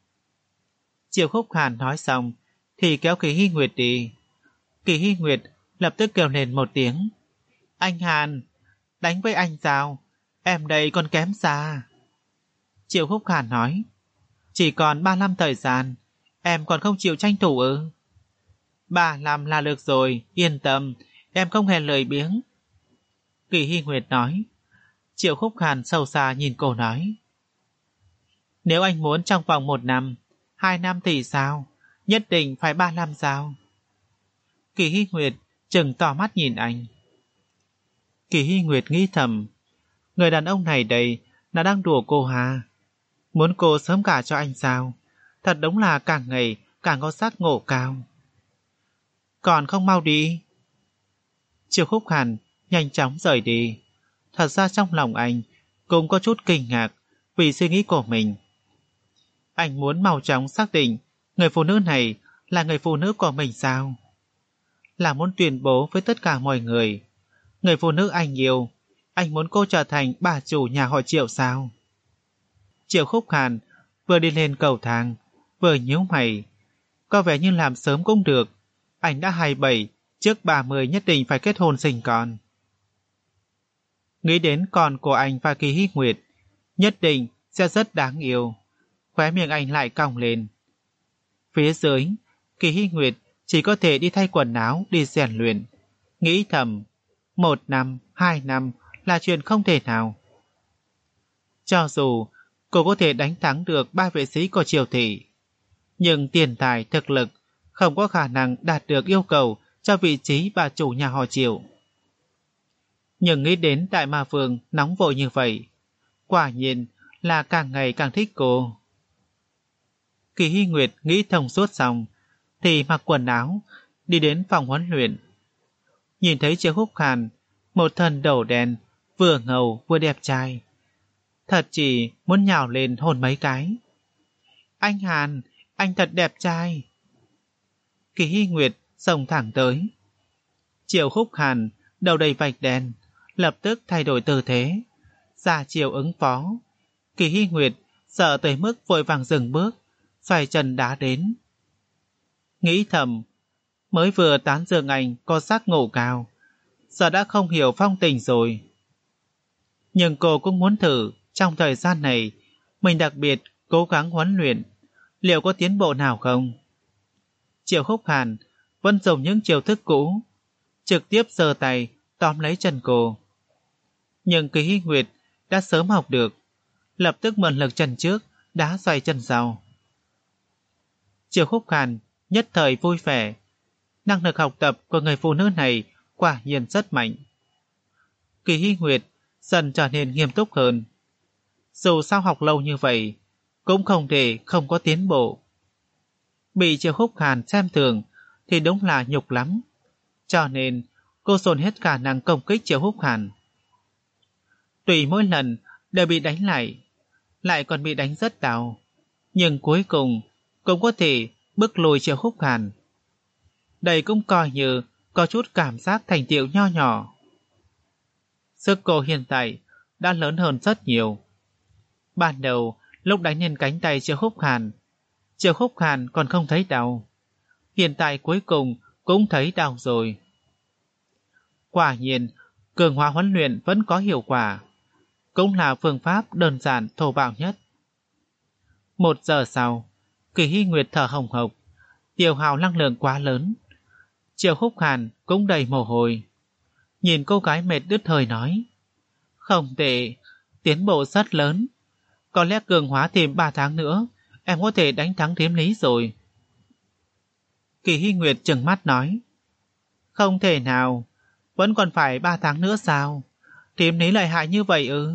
Triệu Khúc Hàn nói xong thì kéo Kỳ Hy Nguyệt đi. Kỳ Hy Nguyệt lập tức kêu lên một tiếng, anh Hàn, đánh với anh sao, em đây còn kém xa. Triệu Khúc Hàn nói, chỉ còn ba năm thời gian, em còn không chịu tranh thủ ư? Ba năm là được rồi, yên tâm, em không hề lười biếng. Kỳ Hy Nguyệt nói. Triệu Khúc Hàn sâu xa nhìn cô nói, nếu anh muốn trong vòng một năm, hai năm thì sao? Nhất định phải ba năm sao? Kỳ Hy Nguyệt trừng to mắt nhìn anh. Kỳ Hy Nguyệt nghĩ thầm, người đàn ông này đây là đang đùa cô hà. Muốn cô sớm cả cho anh sao? Thật đúng là càng ngày càng có giác ngộ cao. Còn không mau đi. Triệu Khúc Hàn nhanh chóng rời đi. Thật ra trong lòng anh cũng có chút kinh ngạc vì suy nghĩ của mình. Anh muốn mau chóng xác định người phụ nữ này là người phụ nữ của mình sao? Là muốn tuyên bố với tất cả mọi người, người phụ nữ anh yêu, anh muốn cô trở thành bà chủ nhà họ Triệu sao? Triệu Khúc Hàn vừa đi lên cầu thang, vừa nhíu mày. Có vẻ như làm sớm cũng được. Anh đã hai mươi bảy, trước ba mươi nhất định phải kết hôn sinh con. Nghĩ đến con của anh và Kỳ Hy Nguyệt, nhất định sẽ rất đáng yêu. Khóe miệng anh lại cong lên. Phía dưới, Kỳ Hy Nguyệt chỉ có thể đi thay quần áo đi rèn luyện. Nghĩ thầm, một năm, hai năm là chuyện không thể nào. Cho dù cô có thể đánh thắng được ba vệ sĩ của Triều Thị, nhưng tiền tài thực lực không có khả năng đạt được yêu cầu cho vị trí bà chủ nhà họ Triệu. Nhưng nghĩ đến Đại Ma Vương nóng vội như vậy, quả nhiên là càng ngày càng thích cô. Kỳ Hy Nguyệt nghĩ thông suốt xong thì mặc quần áo đi đến phòng huấn luyện. Nhìn thấy Triệu Khúc Hàn, một thân đầu đen, vừa ngầu vừa đẹp trai, thật chỉ muốn nhào lên hôn mấy cái. Anh Hàn, anh thật đẹp trai. Kỳ Hy Nguyệt xông thẳng tới. Triệu Khúc Hàn đầu đầy vạch đen, lập tức thay đổi tư thế, ra chiều ứng phó. Kỳ Hy Nguyệt sợ tới mức vội vàng dừng bước, xoay chân đá đến. Nghĩ thầm, mới vừa tán dương anh có giác ngộ cao, giờ đã không hiểu phong tình rồi. Nhưng cô cũng muốn thử trong thời gian này mình đặc biệt cố gắng huấn luyện, liệu có tiến bộ nào không? Triệu Khúc Hàn vẫn dùng những chiêu thức cũ, trực tiếp giơ tay tóm lấy chân cô. Nhưng Kỳ Hy Nguyệt đã sớm học được, lập tức mượn lực chân trước đá xoay chân sau. Triệu Khúc Hàn nhất thời vui vẻ. Năng lực học tập của người phụ nữ này quả nhiên rất mạnh. Kỳ Hy Nguyệt dần trở nên nghiêm túc hơn. Dù sao học lâu như vậy, cũng không thể không có tiến bộ. Bị Triệu Khúc Hàn xem thường thì đúng là nhục lắm. Cho nên cô dồn hết khả năng công kích Triệu Khúc Hàn. Tùy mỗi lần đều bị đánh lại, lại còn bị đánh rất đau, nhưng cuối cùng cũng có thể bức lùi Triệu Khúc Hàn. Đây cũng coi như có chút cảm giác thành tựu nho nhỏ. Sức cô hiện tại đã lớn hơn rất nhiều. Ban đầu lúc đánh lên cánh tay Triệu Khúc Hàn, Triệu Khúc Hàn còn không thấy đau. Hiện tại cuối cùng cũng thấy đau rồi. Quả nhiên, cường hóa huấn luyện vẫn có hiệu quả. Cũng là phương pháp đơn giản thô bạo nhất. Một giờ sau, Kỳ Hy Nguyệt thở hồng hộc, tiêu hao năng lượng quá lớn. Triệu Khúc Hàn cũng đầy mồ hôi. Nhìn cô gái mệt đứt hơi nói, không tệ, tiến bộ rất lớn. Có lẽ cường hóa thêm ba tháng nữa, em có thể đánh thắng Thiếm Lý rồi. Kỳ Hy Nguyệt trừng mắt nói, không thể nào, vẫn còn phải ba tháng nữa sao? Thiếm Lý lợi hại như vậy ư?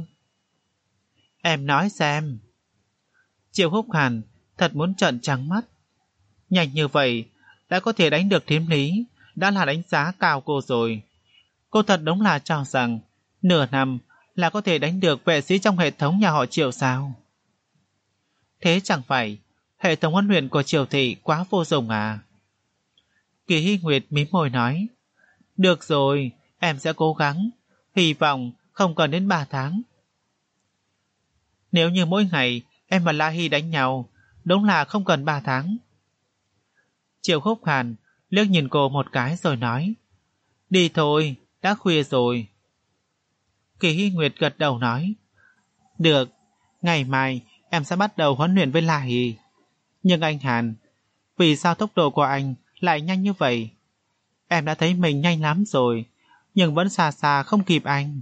Em nói xem. Triệu Khúc Hàn thật muốn trợn trắng mắt. Nhanh như vậy đã có thể đánh được Thiếm Lý, đã là đánh giá cao cô rồi. Cô thật đúng là cho rằng nửa năm là có thể đánh được vệ sĩ trong hệ thống nhà họ Triệu sao? Thế chẳng phải hệ thống huấn luyện của Triều Thị quá vô dụng à? Kỳ Hy Nguyệt mím môi nói, được rồi, em sẽ cố gắng, hy vọng không cần đến ba tháng. Nếu như mỗi ngày em và La Hy đánh nhau, đúng là không cần ba tháng. Triệu Khúc Hàn liếc nhìn cô một cái rồi nói, đi thôi, đã khuya rồi. Kỳ Hy Nguyệt gật đầu nói, được, ngày mai em sẽ bắt đầu huấn luyện với La Hy. Nhưng anh Hàn, vì sao tốc độ của anh lại nhanh như vậy? Em đã thấy mình nhanh lắm rồi, nhưng vẫn xa xa không kịp anh.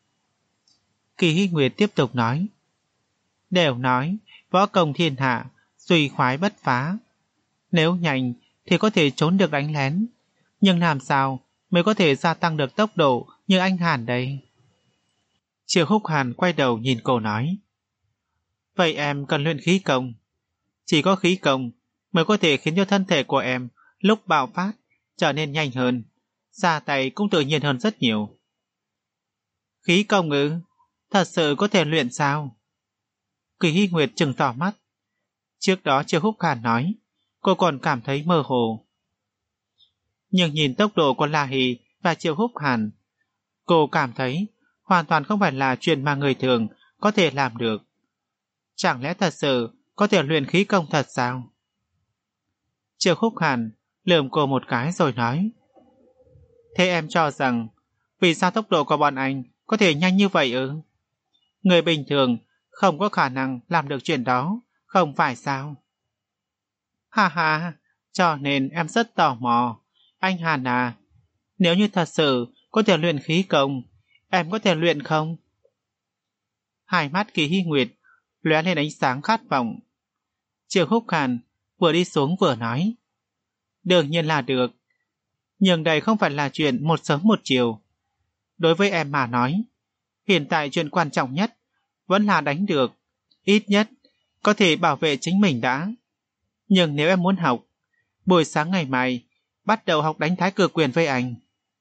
Kỳ Hy Nguyệt tiếp tục nói, đều nói võ công thiên hạ, suy khoái bất phá. Nếu nhanh thì có thể trốn được đánh lén, nhưng làm sao mới có thể gia tăng được tốc độ như anh Hàn đây? Triệu Húc Hàn quay đầu nhìn cô nói. Vậy em cần luyện khí công. Chỉ có khí công mới có thể khiến cho thân thể của em lúc bạo phát trở nên nhanh hơn, ra tay cũng tự nhiên hơn rất nhiều. Khí công ư? Thật sự có thể luyện sao? Kỳ Hy Nguyệt trừng tỏ mắt. Trước đó Triệu Húc Hàn nói, cô còn cảm thấy mơ hồ. Nhưng nhìn tốc độ của La Hỷ và Triệu Húc Hàn, cô cảm thấy hoàn toàn không phải là chuyện mà người thường có thể làm được. Chẳng lẽ thật sự có thể luyện khí công thật sao? Triệu Húc Hàn lườm cô một cái rồi nói. Thế em cho rằng vì sao tốc độ của bọn anh có thể nhanh như vậy ư? Người bình thường không có khả năng làm được chuyện đó, không phải sao? Ha ha, cho nên em rất tò mò. Anh Hàn à, nếu như thật sự có thể luyện khí công, em có thể luyện không? Hai mắt Kỳ Hy Nguyệt lóe lên ánh sáng khát vọng. Triệu Húc Hàn vừa đi xuống vừa nói. Đương nhiên là được, nhưng đây không phải là chuyện một sớm một chiều. Đối với em mà nói, hiện tại chuyện quan trọng nhất vẫn là đánh được, ít nhất có thể bảo vệ chính mình đã. Nhưng nếu em muốn học, buổi sáng ngày mai bắt đầu học đánh thái cực quyền với anh.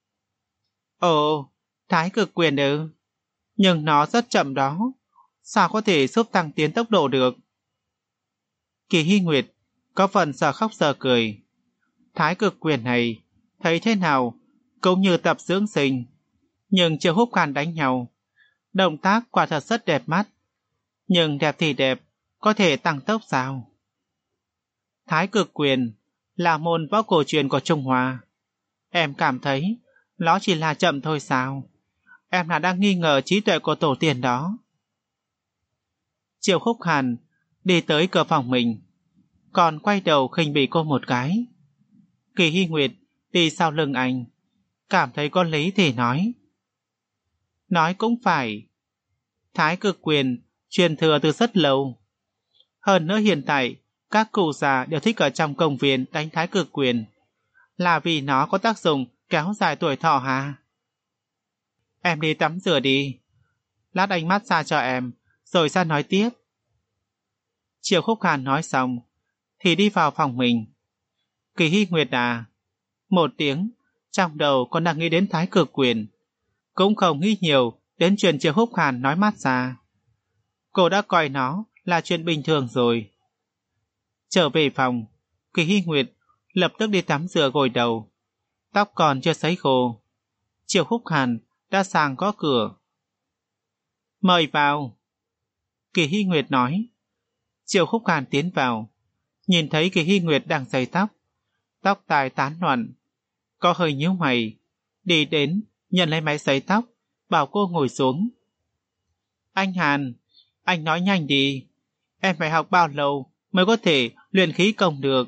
Ồ, thái cực quyền ư? Nhưng nó rất chậm đó, sao có thể giúp tăng tiến tốc độ được? Kỳ Hy Nguyệt có phần sợ khóc sợ cười. Thái cực quyền này thấy thế nào cũng như tập dưỡng sinh, nhưng Triệu Húc Hàn đánh nhau, động tác quả thật rất đẹp mắt. Nhưng đẹp thì đẹp, có thể tăng tốc sao? Thái cực quyền là môn võ cổ truyền của Trung Hoa. Em cảm thấy nó chỉ là chậm thôi sao? Em là đang nghi ngờ trí tuệ của tổ tiên đó. Triệu Húc Hàn đi tới cửa phòng mình, còn quay đầu khinh bỉ cô một cái. Kỳ Hy Nguyệt đi sau lưng anh, cảm thấy có lý thì nói. Nói cũng phải, thái cực quyền truyền thừa từ rất lâu. Hơn nữa hiện tại, các cụ già đều thích ở trong công viên đánh thái cực quyền, là vì nó có tác dụng kéo dài tuổi thọ hả? Em đi tắm rửa đi, lát anh massage cho em, rồi ra nói tiếp. Triệu Khúc Hàn nói xong, thì đi vào phòng mình. Kỳ Hy Nguyệt à, một tiếng, trong đầu còn đang nghĩ đến thái cực quyền, cũng không nghĩ nhiều đến chuyện Triệu Khúc Hàn nói massage. Cô đã coi nó là chuyện bình thường rồi. Trở về phòng, Kỳ Hy Nguyệt lập tức đi tắm rửa gội đầu. Tóc còn chưa sấy khô. Triệu Khúc Hàn đã sang gõ cửa. Mời vào. Kỳ Hy Nguyệt nói. Triệu Khúc Hàn tiến vào, nhìn thấy Kỳ Hy Nguyệt đang sấy tóc, tóc tai tán loạn, có hơi nhíu mày, đi đến nhận lấy máy sấy tóc, bảo cô ngồi xuống. Anh Hàn, anh nói nhanh đi, em phải học bao lâu mới có thể luyện khí công được?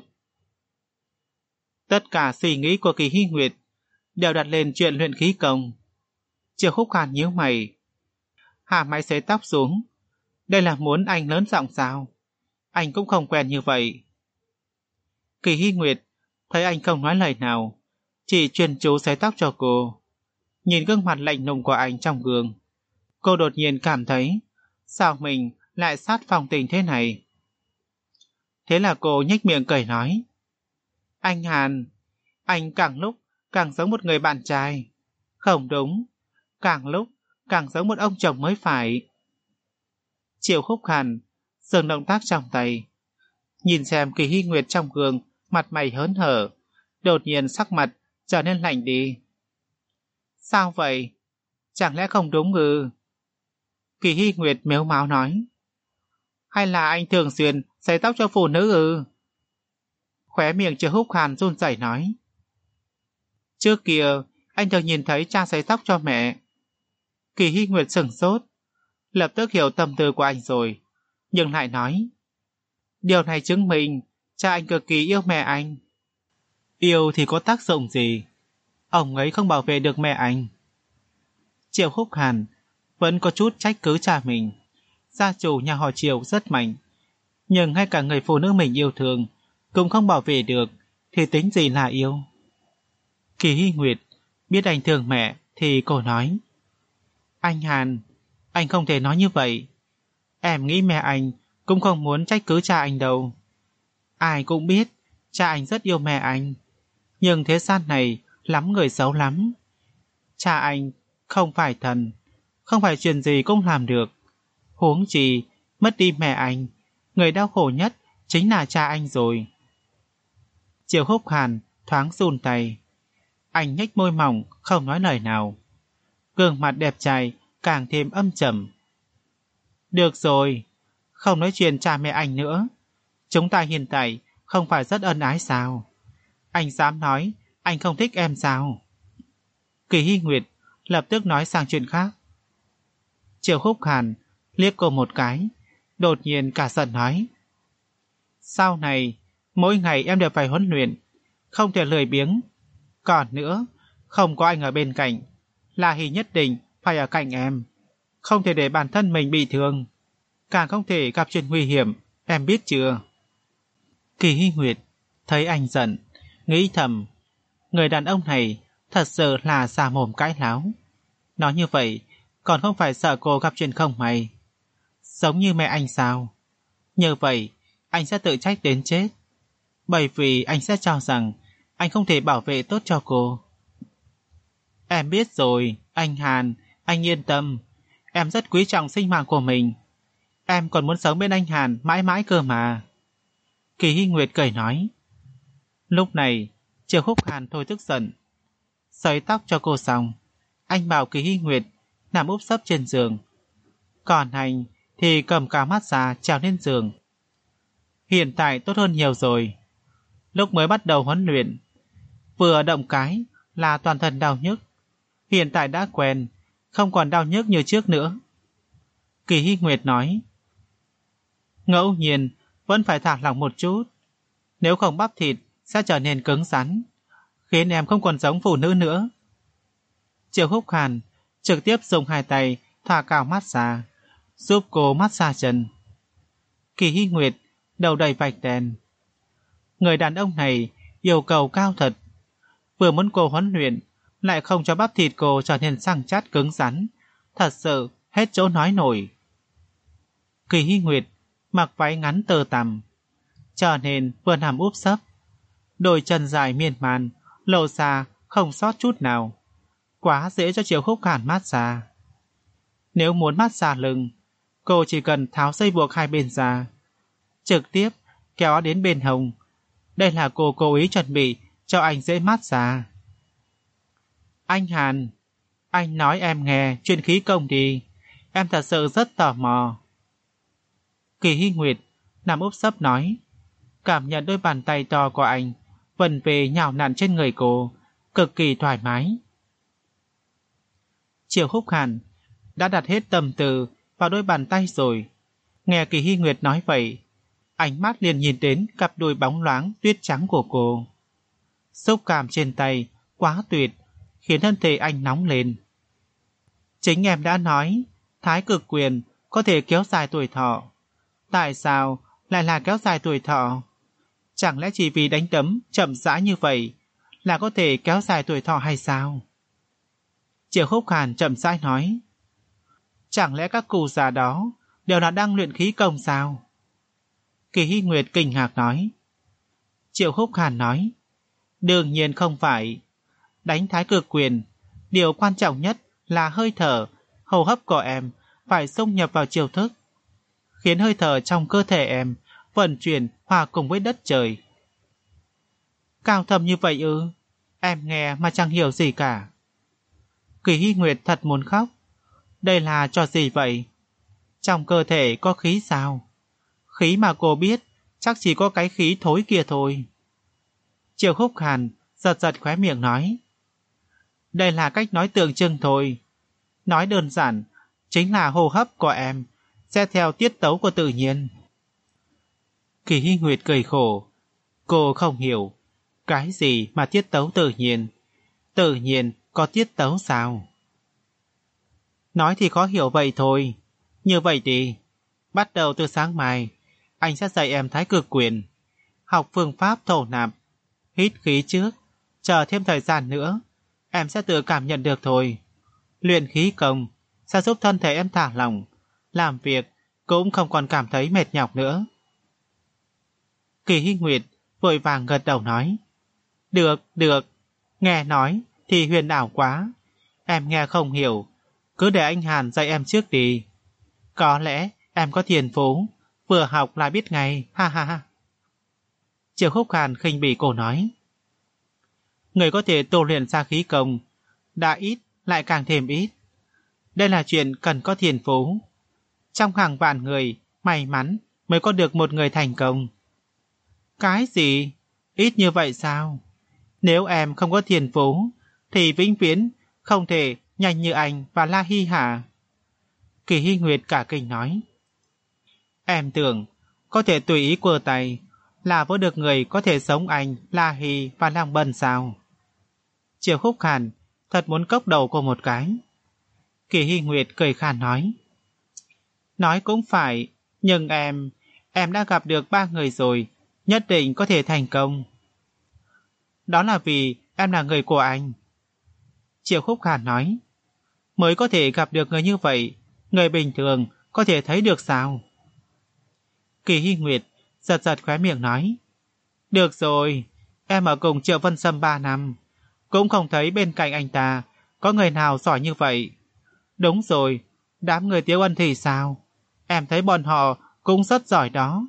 Tất cả suy nghĩ của Kỳ Hy Nguyệt đều đặt lên chuyện luyện khí công. Triệu Khúc Hàn nhíu mày, hạ máy sấy tóc xuống. Đây là muốn anh lớn giọng sao? Anh cũng không quen như vậy. Kỳ Hy Nguyệt thấy anh không nói lời nào, chỉ chuyên chú sấy tóc cho cô. Nhìn gương mặt lạnh lùng của anh trong gương, cô đột nhiên cảm thấy sao mình lại sát phong tình thế này. Thế là cô nhếch miệng cười nói, anh Hàn, anh càng lúc càng giống một người bạn trai. Không đúng, càng lúc càng giống một ông chồng mới phải. Triệu Khúc Hàn dừng động tác trong tay, nhìn xem Kỳ Hy Nguyệt trong gương, mặt mày hớn hở, đột nhiên sắc mặt trở nên lạnh đi. Sao vậy? Chẳng lẽ không đúng ư? Kỳ Hy Nguyệt mếu máo nói. Hay là anh thường xuyên sấy tóc cho phụ nữ ư? Khóe miệng Triệu Khúc Hàn run rẩy nói. Trước kia anh thường nhìn thấy cha sấy tóc cho mẹ. Kỳ Hy Nguyệt sửng sốt, lập tức hiểu tâm tư của anh rồi, nhưng lại nói. Điều này chứng minh cha anh cực kỳ yêu mẹ anh. Yêu thì có tác dụng gì? Ông ấy không bảo vệ được mẹ anh. Triệu Khúc Hàn vẫn có chút trách cứ cha mình. Gia chủ nhà họ Triệu rất mạnh, nhưng ngay cả người phụ nữ mình yêu thương cũng không bảo vệ được, thì tính gì là yêu? Kỳ Hy Nguyệt biết anh thương mẹ thì cô nói. Anh Hàn, Anh không thể nói như vậy. Em nghĩ mẹ anh cũng không muốn trách cứ cha anh đâu. Ai cũng biết cha anh rất yêu mẹ anh. Nhưng thế gian này lắm người xấu lắm. Cha anh không phải thần, không phải chuyện gì cũng làm được. Huống chi mất đi mẹ anh, người đau khổ nhất chính là cha anh rồi. Triệu Húc Hàn thoáng run tay. Anh nhếch môi mỏng không nói lời nào. Gương mặt đẹp trai càng thêm âm trầm. Được rồi, không nói chuyện cha mẹ anh nữa. Chúng ta hiện tại không phải rất ân ái sao? Anh dám nói anh không thích em sao? Kỳ Hy Nguyệt lập tức nói sang chuyện khác. Triệu Húc Hàn liếc cô một cái, đột nhiên cả giận nói. Sau này, mỗi ngày em đều phải huấn luyện, không thể lười biếng. Còn nữa, không có anh ở bên cạnh, La Hy nhất định phải ở cạnh em. Không thể để bản thân mình bị thương, càng không thể gặp chuyện nguy hiểm, em biết chưa? Kỳ Hy Nguyệt thấy anh giận, nghĩ thầm, người đàn ông này thật sự là già mồm cãi láo. Nói như vậy, còn không phải sợ cô gặp chuyện không may. Giống như mẹ anh sao? Như vậy, anh sẽ tự trách đến chết. Bởi vì anh sẽ cho rằng anh không thể bảo vệ tốt cho cô. Em biết rồi, anh Hàn, anh yên tâm. Em rất quý trọng sinh mạng của mình. Em còn muốn sống bên anh Hàn mãi mãi cơ mà. Kỳ Hy Nguyệt cười nói. Lúc này, Triệu Húc Hàn thôi tức giận. Sấy tóc cho cô xong, anh bảo Kỳ Hy Nguyệt nằm úp sấp trên giường. Còn anh thì cầm cả massage trèo lên giường. Hiện tại tốt hơn nhiều rồi. Lúc mới bắt đầu huấn luyện, vừa động cái là toàn thân đau nhức. Hiện tại đã quen, không còn đau nhức như trước nữa. Kỳ Hy Nguyệt nói. Ngẫu nhiên vẫn phải thả lỏng một chút. Nếu không bắp thịt sẽ trở nên cứng rắn, khiến em không còn giống phụ nữ nữa. Triệu Húc Hàn trực tiếp dùng hai tay thả cào massage, giúp cô massage chân. Kỳ Hy Nguyệt đầu đầy vạch đèn. Người đàn ông này yêu cầu cao thật. Vừa muốn cô huấn luyện, lại không cho bắp thịt cô trở nên săn chắc cứng rắn. Thật sự hết chỗ nói nổi. Kỳ Hy Nguyệt mặc váy ngắn tơ tằm, cho nên vừa nằm úp sấp, đôi chân dài miên man lộ ra không sót chút nào. Quá dễ cho Triệu Húc Hàn massage. Nếu muốn massage lưng, cô chỉ cần tháo dây buộc hai bên ra, trực tiếp kéo đến bên hông. Đây là cô cố ý chuẩn bị cho anh dễ massage. Anh Hàn, anh nói em nghe chuyện khí công đi. Em thật sự rất tò mò. Kỳ Hy Nguyệt nằm úp sấp nói, cảm nhận đôi bàn tay to của anh vần về nhào nặn trên người cô, cực kỳ thoải mái. Triệu Húc Hàn đã đặt hết tâm tư vào đôi bàn tay rồi. Nghe Kỳ Hy Nguyệt nói vậy, ánh mắt liền nhìn đến cặp đùi bóng loáng tuyết trắng của cô. Xúc cảm trên tay quá tuyệt, khiến thân thể anh nóng lên. Chính em đã nói, thái cực quyền có thể kéo dài tuổi thọ. Tại sao lại là kéo dài tuổi thọ? Chẳng lẽ chỉ vì đánh đấm chậm rãi như vậy là có thể kéo dài tuổi thọ hay sao? Triệu Húc Hàn chậm rãi nói. Chẳng lẽ các cụ già đó đều là đang luyện khí công sao? Kỳ Hy Nguyệt kinh ngạc nói. Triệu Húc Hàn nói. Đương nhiên không phải. Đánh thái cực quyền, điều quan trọng nhất là hơi thở, hô hấp của em phải xông nhập vào chiêu thức, khiến hơi thở trong cơ thể em vận chuyển hòa cùng với đất trời. Cao thâm như vậy ư? Em nghe mà chẳng hiểu gì cả. Kỳ Hy Nguyệt thật muốn khóc. Đây là trò gì vậy? Trong cơ thể có khí sao? Khí mà cô biết chắc chỉ có cái khí thối kia thôi. Triệu Húc Hàn giật giật khóe miệng nói. Đây là cách nói tượng trưng thôi. Nói đơn giản, chính là hô hấp của em sẽ theo tiết tấu của tự nhiên. Kỳ Hy Nguyệt cười khổ. Cô không hiểu. Cái gì mà tiết tấu tự nhiên? Tự nhiên có tiết tấu sao? Nói thì khó hiểu vậy thôi. Như vậy đi, bắt đầu từ sáng mai, anh sẽ dạy em thái cực quyền, học phương pháp thổ nạp, hít khí trước, chờ thêm thời gian nữa, em sẽ tự cảm nhận được thôi. Luyện khí công sẽ giúp thân thể em thả lỏng, làm việc cũng không còn cảm thấy mệt nhọc nữa. Kỳ Hy Nguyệt vội vàng gật đầu nói, được, được, nghe nói thì huyền ảo quá, em nghe không hiểu, cứ để anh Hàn dạy em trước đi. Có lẽ em có thiên phú, vừa học là biết ngay, ha ha ha. Triệu Khúc Hàn khinh bỉ cô nói, người có thể tu luyện ra khí công, đã ít lại càng thêm ít. Đây là chuyện cần có thiên phú. Trong hàng vạn người, may mắn mới có được một người thành công. Cái gì? Ít như vậy sao? Nếu em không có thiên phú, thì vĩnh viễn không thể nhanh như anh và La Hy hả? Kỳ Hy Nguyệt cả kinh nói. Em tưởng có thể tùy ý quơ tay là với được người có thể sống anh, La Hy và Lăng Bân sao? Triệu Khúc Hàn thật muốn cốc đầu cô một cái. Kỳ Hy Nguyệt cười khàn nói. Nói cũng phải, nhưng em, em đã gặp được ba người rồi, nhất định có thể thành công. Đó là vì em là người của anh. Triệu Khúc Hàn nói. Mới có thể gặp được người như vậy, người bình thường có thể thấy được sao? Kỳ Hy Nguyệt giật giật khóe miệng nói. Được rồi, em ở cùng Triệu Vân Sâm ba năm, cũng không thấy bên cạnh anh ta có người nào giỏi như vậy. Đúng rồi, đám người Tiếu Ân thì sao? Em thấy bọn họ cũng rất giỏi đó.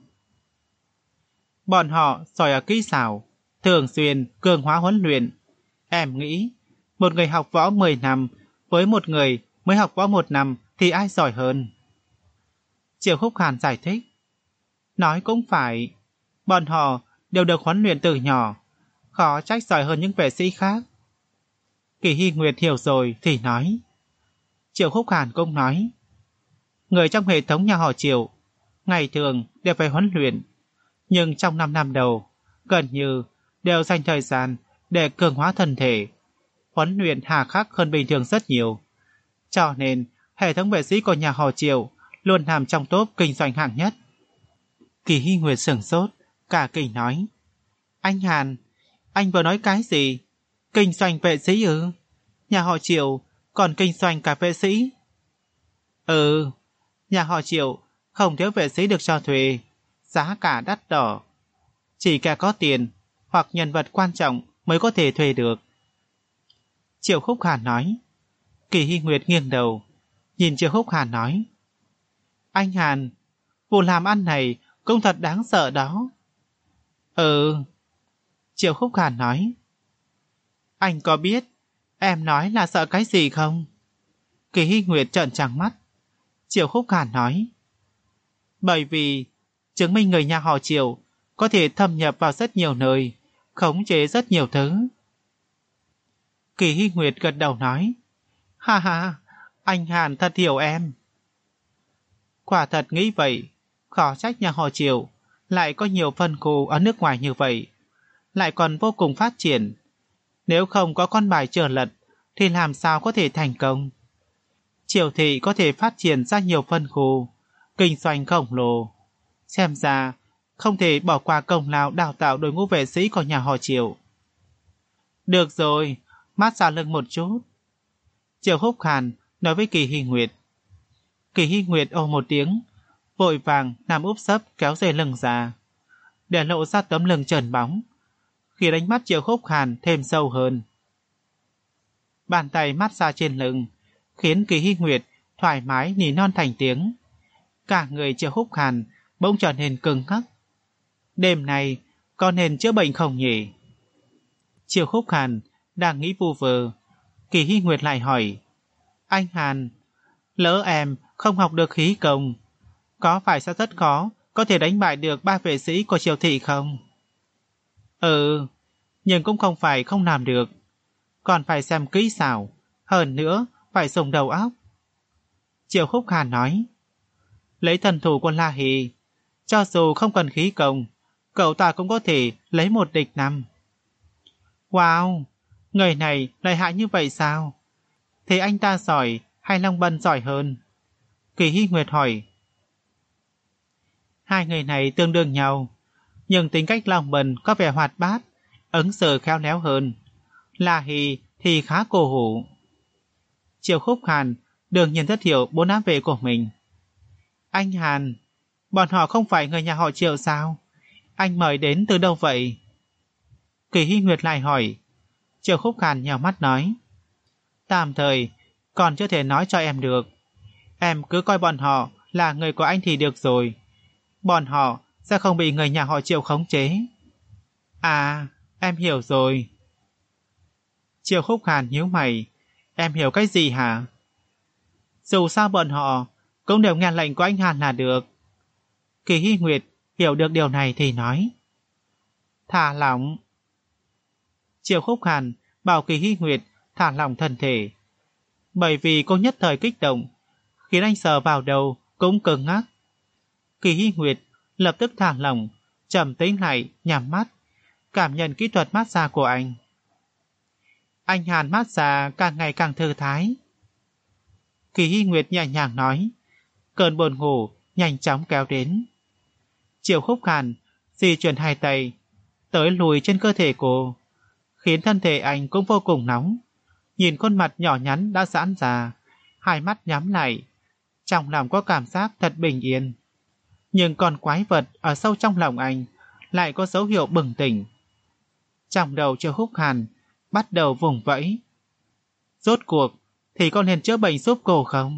Bọn họ giỏi ở kỹ xảo, thường xuyên cường hóa huấn luyện. Em nghĩ, một người học võ mười năm với một người mới học võ một năm thì ai giỏi hơn? Triệu Khúc Hàn giải thích. Nói cũng phải, bọn họ đều được huấn luyện từ nhỏ, khó trách giỏi hơn những vệ sĩ khác. Kỳ Hy Nguyệt hiểu rồi thì nói. Triệu Khúc Hàn cũng nói. Người trong hệ thống nhà họ Triệu, ngày thường đều phải huấn luyện, nhưng trong năm năm đầu, gần như đều dành thời gian để cường hóa thân thể. Huấn luyện hà khắc hơn bình thường rất nhiều. Cho nên, hệ thống vệ sĩ của nhà họ Triệu luôn nằm trong top kinh doanh hạng nhất. Kỳ Hy Nguyệt sửng sốt, cả kinh nói. Anh Hàn, anh vừa nói cái gì? Kinh doanh vệ sĩ ư? Nhà họ Triệu còn kinh doanh cả vệ sĩ? Ừ, nhà họ Triệu không thiếu vệ sĩ được cho thuê, giá cả đắt đỏ. Chỉ kẻ có tiền hoặc nhân vật quan trọng mới có thể thuê được. Triệu Khúc Hàn nói. Kỳ Hy Nguyệt nghiêng đầu, nhìn Triệu Khúc Hàn nói. Anh Hàn, vụ làm ăn này cũng thật đáng sợ đó. Ừ, Triệu Khúc Hàn nói. Anh có biết em nói là sợ cái gì không? Kỳ Hy Nguyệt trợn trắng mắt. Triệu Khúc Hàn nói. Bởi vì chứng minh người nhà họ Triệu có thể thâm nhập vào rất nhiều nơi, khống chế rất nhiều thứ. Kỳ Hy Nguyệt gật đầu nói. Ha ha, anh Hàn thật hiểu em. Quả thật nghĩ vậy, khó trách nhà họ Triệu lại có nhiều phân khu ở nước ngoài như vậy, lại còn vô cùng phát triển. Nếu không có con bài trở lật thì làm sao có thể thành công? Triệu thị có thể phát triển ra nhiều phân khu, kinh doanh khổng lồ. Xem ra không thể bỏ qua công lao đào tạo đội ngũ vệ sĩ của nhà họ Triệu. Được rồi, mát xa lưng một chút. Triệu Khúc Hàn nói với Kỳ Hy Nguyệt. Kỳ Hy Nguyệt ồ một tiếng, vội vàng nằm úp sấp kéo dây lưng ra, để lộ ra tấm lưng trơn bóng, khi đánh mắt Triệu Khúc Hàn thêm sâu hơn. Bàn tay mát xa trên lưng khiến Kỳ Hy Nguyệt thoải mái nỉ non thành tiếng. Cả người Triệu Khúc Hàn bỗng trở nên cứng ngắc. Đêm nay có nên chữa bệnh không nhỉ? Triệu Khúc Hàn đang nghĩ vu vơ, Kỳ Hy Nguyệt lại hỏi. Anh Hàn, lỡ em không học được khí công, có phải sẽ rất khó có thể đánh bại được ba vệ sĩ của Triệu thị không? Ừ, nhưng cũng không phải không làm được, còn phải xem kỹ xảo, hơn nữa phải dùng đầu óc. Triệu Khúc Hàn nói. Lấy thần thủ của La Hì, cho dù không cần khí công, cậu ta cũng có thể lấy một địch năm. Wow, người này lợi hại như vậy sao? Thế anh ta giỏi hay Long Bân giỏi hơn? Kỳ Hy Nguyệt hỏi. Hai người này tương đương nhau, nhưng tính cách Long Bân có vẻ hoạt bát, ứng xử khéo léo hơn. La Hì thì khá cổ hủ. Triệu Khúc Hàn đương nhiên rất hiểu bốn ám vệ của mình. Anh Hàn, bọn họ không phải người nhà họ Triệu sao? Anh mời đến từ đâu vậy? Kỳ Hy Nguyệt lại hỏi. Triệu Khúc Hàn nhào mắt nói. Tạm thời, còn chưa thể nói cho em được. Em cứ coi bọn họ là người của anh thì được rồi. Bọn họ sẽ không bị người nhà họ Triệu khống chế. À, em hiểu rồi. Triệu Khúc Hàn nhíu mày. Em hiểu cái gì hả? Dù sao bọn họ cũng đều nghe lệnh của anh Hàn là được. Kỳ Hy Nguyệt hiểu được điều này thì nói. Thả lỏng. Triệu Khúc Hàn bảo Kỳ Hy Nguyệt thả lỏng thân thể. Bởi vì cô nhất thời kích động, khiến anh sờ vào đầu cũng cứng ngắc. Kỳ Hy Nguyệt lập tức thả lỏng, trầm tĩnh lại, nhắm mắt, cảm nhận kỹ thuật massage của anh. Anh Hàn massage càng ngày càng thư thái. Kỳ Hy Nguyệt nhẹ nhàng nói, cơn buồn ngủ nhanh chóng kéo đến. Triệu Khúc Hàn di chuyển hai tay tới lùi trên cơ thể cô, khiến thân thể anh cũng vô cùng nóng. Nhìn khuôn mặt nhỏ nhắn đã giãn ra, hai mắt nhắm lại, trong lòng có cảm giác thật bình yên. Nhưng còn quái vật ở sâu trong lòng anh lại có dấu hiệu bừng tỉnh. Trong đầu Triệu Khúc Hàn bắt đầu vùng vẫy. Rốt cuộc thì có nên chữa bệnh giúp cô không?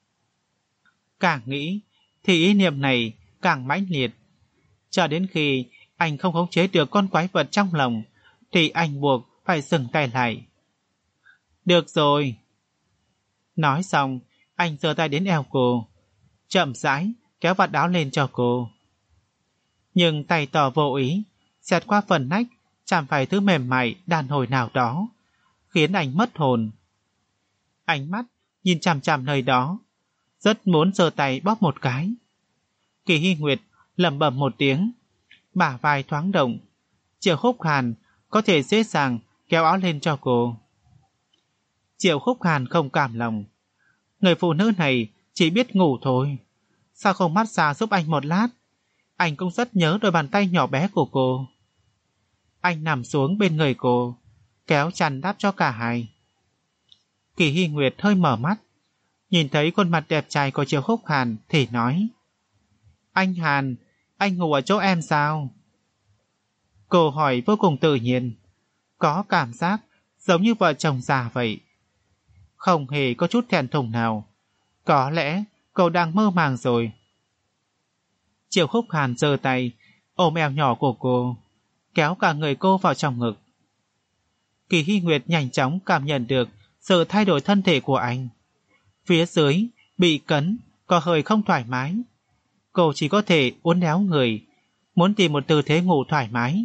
Càng nghĩ thì ý niệm này càng mãnh liệt. Cho đến khi anh không khống chế được con quái vật trong lòng thì anh buộc phải dừng tay lại. Được rồi. Nói xong, anh giơ tay đến eo cô, chậm rãi kéo vạt áo lên cho cô. Nhưng tay tỏ vô ý, xẹt qua phần nách, chạm phải thứ mềm mại đàn hồi nào đó, khiến anh mất hồn. Ánh mắt nhìn chằm chằm nơi đó, rất muốn giơ tay bóp một cái. Kỳ Hy Nguyệt lẩm bẩm một tiếng, bả vai thoáng động. Triệu Khúc Hàn có thể dễ dàng kéo áo lên cho cô. Triệu Khúc Hàn không cảm lòng. Người phụ nữ này chỉ biết ngủ thôi. Sao không massage giúp anh một lát? Anh cũng rất nhớ đôi bàn tay nhỏ bé của cô. Anh nằm xuống bên người cô, kéo chăn đắp cho cả hai. Kỳ Hy Nguyệt hơi mở mắt, nhìn thấy khuôn mặt đẹp trai của Triệu Khúc Hàn thì nói. Anh Hàn, anh ngủ ở chỗ em sao? Cô hỏi vô cùng tự nhiên, có cảm giác giống như vợ chồng già vậy. Không hề có chút thẹn thùng nào. Có lẽ cô đang mơ màng rồi. Triệu Khúc Hàn giơ tay ôm eo nhỏ của cô, kéo cả người cô vào trong ngực. Kỳ Hy Nguyệt nhanh chóng cảm nhận được sự thay đổi thân thể của anh. Phía dưới bị cấn, có hơi không thoải mái. Cô chỉ có thể uốn éo người, muốn tìm một tư thế ngủ thoải mái.